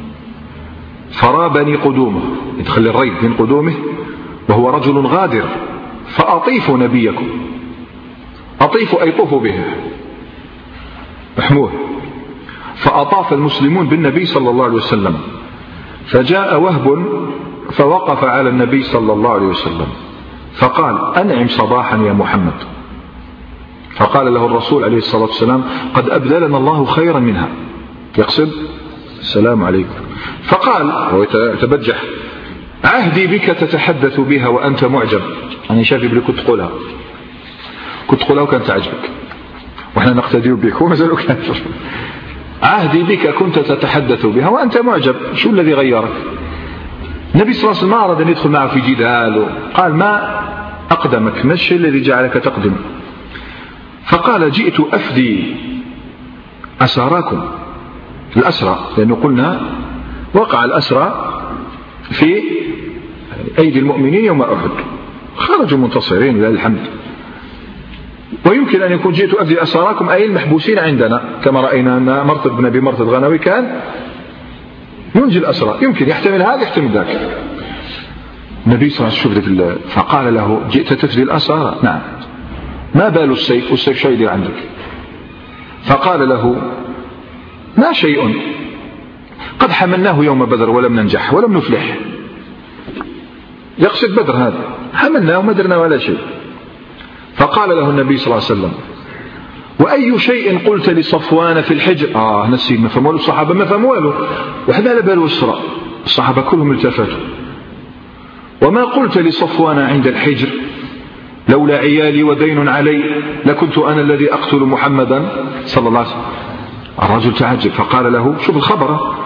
فرابني قدومه، يدخل الريب من قدومه وهو رجل غادر، فأطيفوا نبيكم، أطيفوا أيطوفوا به، احموه. فأطاف المسلمون بالنبي صلى الله عليه وسلم، فجاء وهب فوقف على النبي صلى الله عليه وسلم فقال: أنعم صباحا يا محمد. فقال له الرسول عليه الصلاة والسلام: قد أبدلنا الله خيرا منها، يقصد السلام عليكم. فقال هو يتبجح: عهدي بك تتحدث بها وأنت معجب. أنا شافي بلي كنت تقولها وكانت تعجبك، وإحنا نقتدي بك ومازالوا كافر. عهدي بك كنت تتحدث بها وأنت معجب، شو الذي غيرك؟ النبي صلى الله عليه وسلم ما أراد أن يدخل معه في جدال، قال: ما أقدمك، ما الشيء الذي جعلك تقدم؟ فقال: جئت أفدي أساراكم، الأسرى، لأنه قلنا وقع الأسرى في أيدي المؤمنين يوم أحد، خرجوا منتصرين لله الحمد. ويمكن أن يكون جئت أفدي أساراكم أي المحبوسين عندنا، كما رأينا أن مرثد بن أبي مرثد الغنوي كان ينجي الأسرى، يمكن يحتمل هذا يحتمل ذاك. النبي صلى الله عليه وسلم فقال له: جئت تفدي الأسرى؟ نعم. ما بال السيف؟ والسيف شو يدير عندك؟ فقال له: ما شيء، قد حملناه يوم بدر ولم ننجح ولم نفلح. يقصد بدر، هذا حملناه وما درنا ولا شيء. فقال له النبي صلى الله عليه وسلم: وأي شيء قلت لصفوان في الحجر؟ نسي، ما فهموا الصحابة، ما فهموا له، وحنا على بالو السرى، الصحابة كلهم التفتوا. وما قلت لصفوان عند الحجر؟ لولا عيالي ودين علي لكنت أنا الذي أقتل محمدا صلى الله عليه وسلم. الرجل تعجب فقال له: شوف الخبر،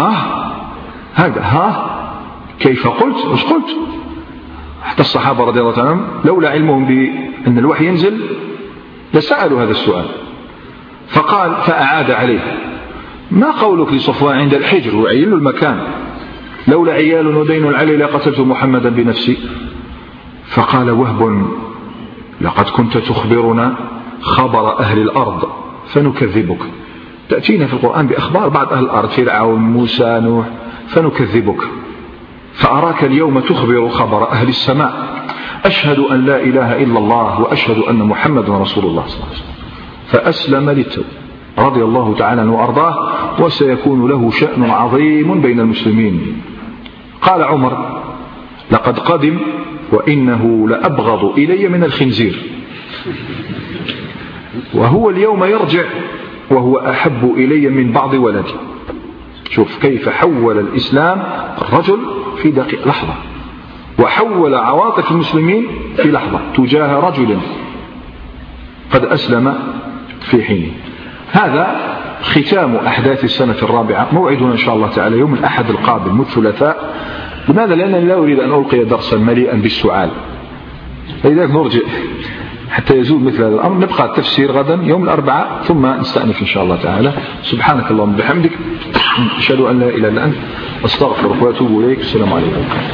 هذا كيف قلت؟ وش قلت؟ حتى الصحابة رضي الله عنهم لولا علمهم بأن الوحي ينزل لسألوا هذا السؤال. فقال فأعاد عليه: ما قولك لصفوان عند الحجر؟ وعين له المكان، لولا عيال ودين علي لقتلت محمدا بنفسي. فقال وهب: لقد كنت تخبرنا خبر أهل الأرض فنكذبك، تأتينا في القرآن بأخبار بعض أهل الأرض، فرعون، موسى، نوح، فنكذبك، فأراك اليوم تخبر خبر أهل السماء. أشهد أن لا إله إلا الله وأشهد أن محمد رسول الله صلى الله عليه وسلم. فأسلم للتو رضي الله تعالى عنه وأرضاه، وسيكون له شأن عظيم بين المسلمين. قال عمر: لقد قدم وإنه لأبغض إلي من الخنزير، وهو اليوم يرجع وهو أحب إلي من بعض ولدي. شوف كيف حول الإسلام الرجل في دقيقة لحظة، وحول عواطف المسلمين في لحظة تجاه رجل قد أسلم في حينه. هذا ختام أحداث السنة الرابعة. موعدنا إن شاء الله تعالى يوم الأحد القادم الثلاثاء. لماذا؟ لأنني لا أريد أن ألقي درسا مليئا بالسؤال، لذلك نرجع حتى يزول مثل هذا الأمر. نبقى التفسير غدا يوم الأربعاء ثم نستأنف إن شاء الله تعالى. سبحانك اللهم وبحمدك، أشهد أن لا إله إلا أنت، أستغفرك وأتوب إليك. السلام عليكم.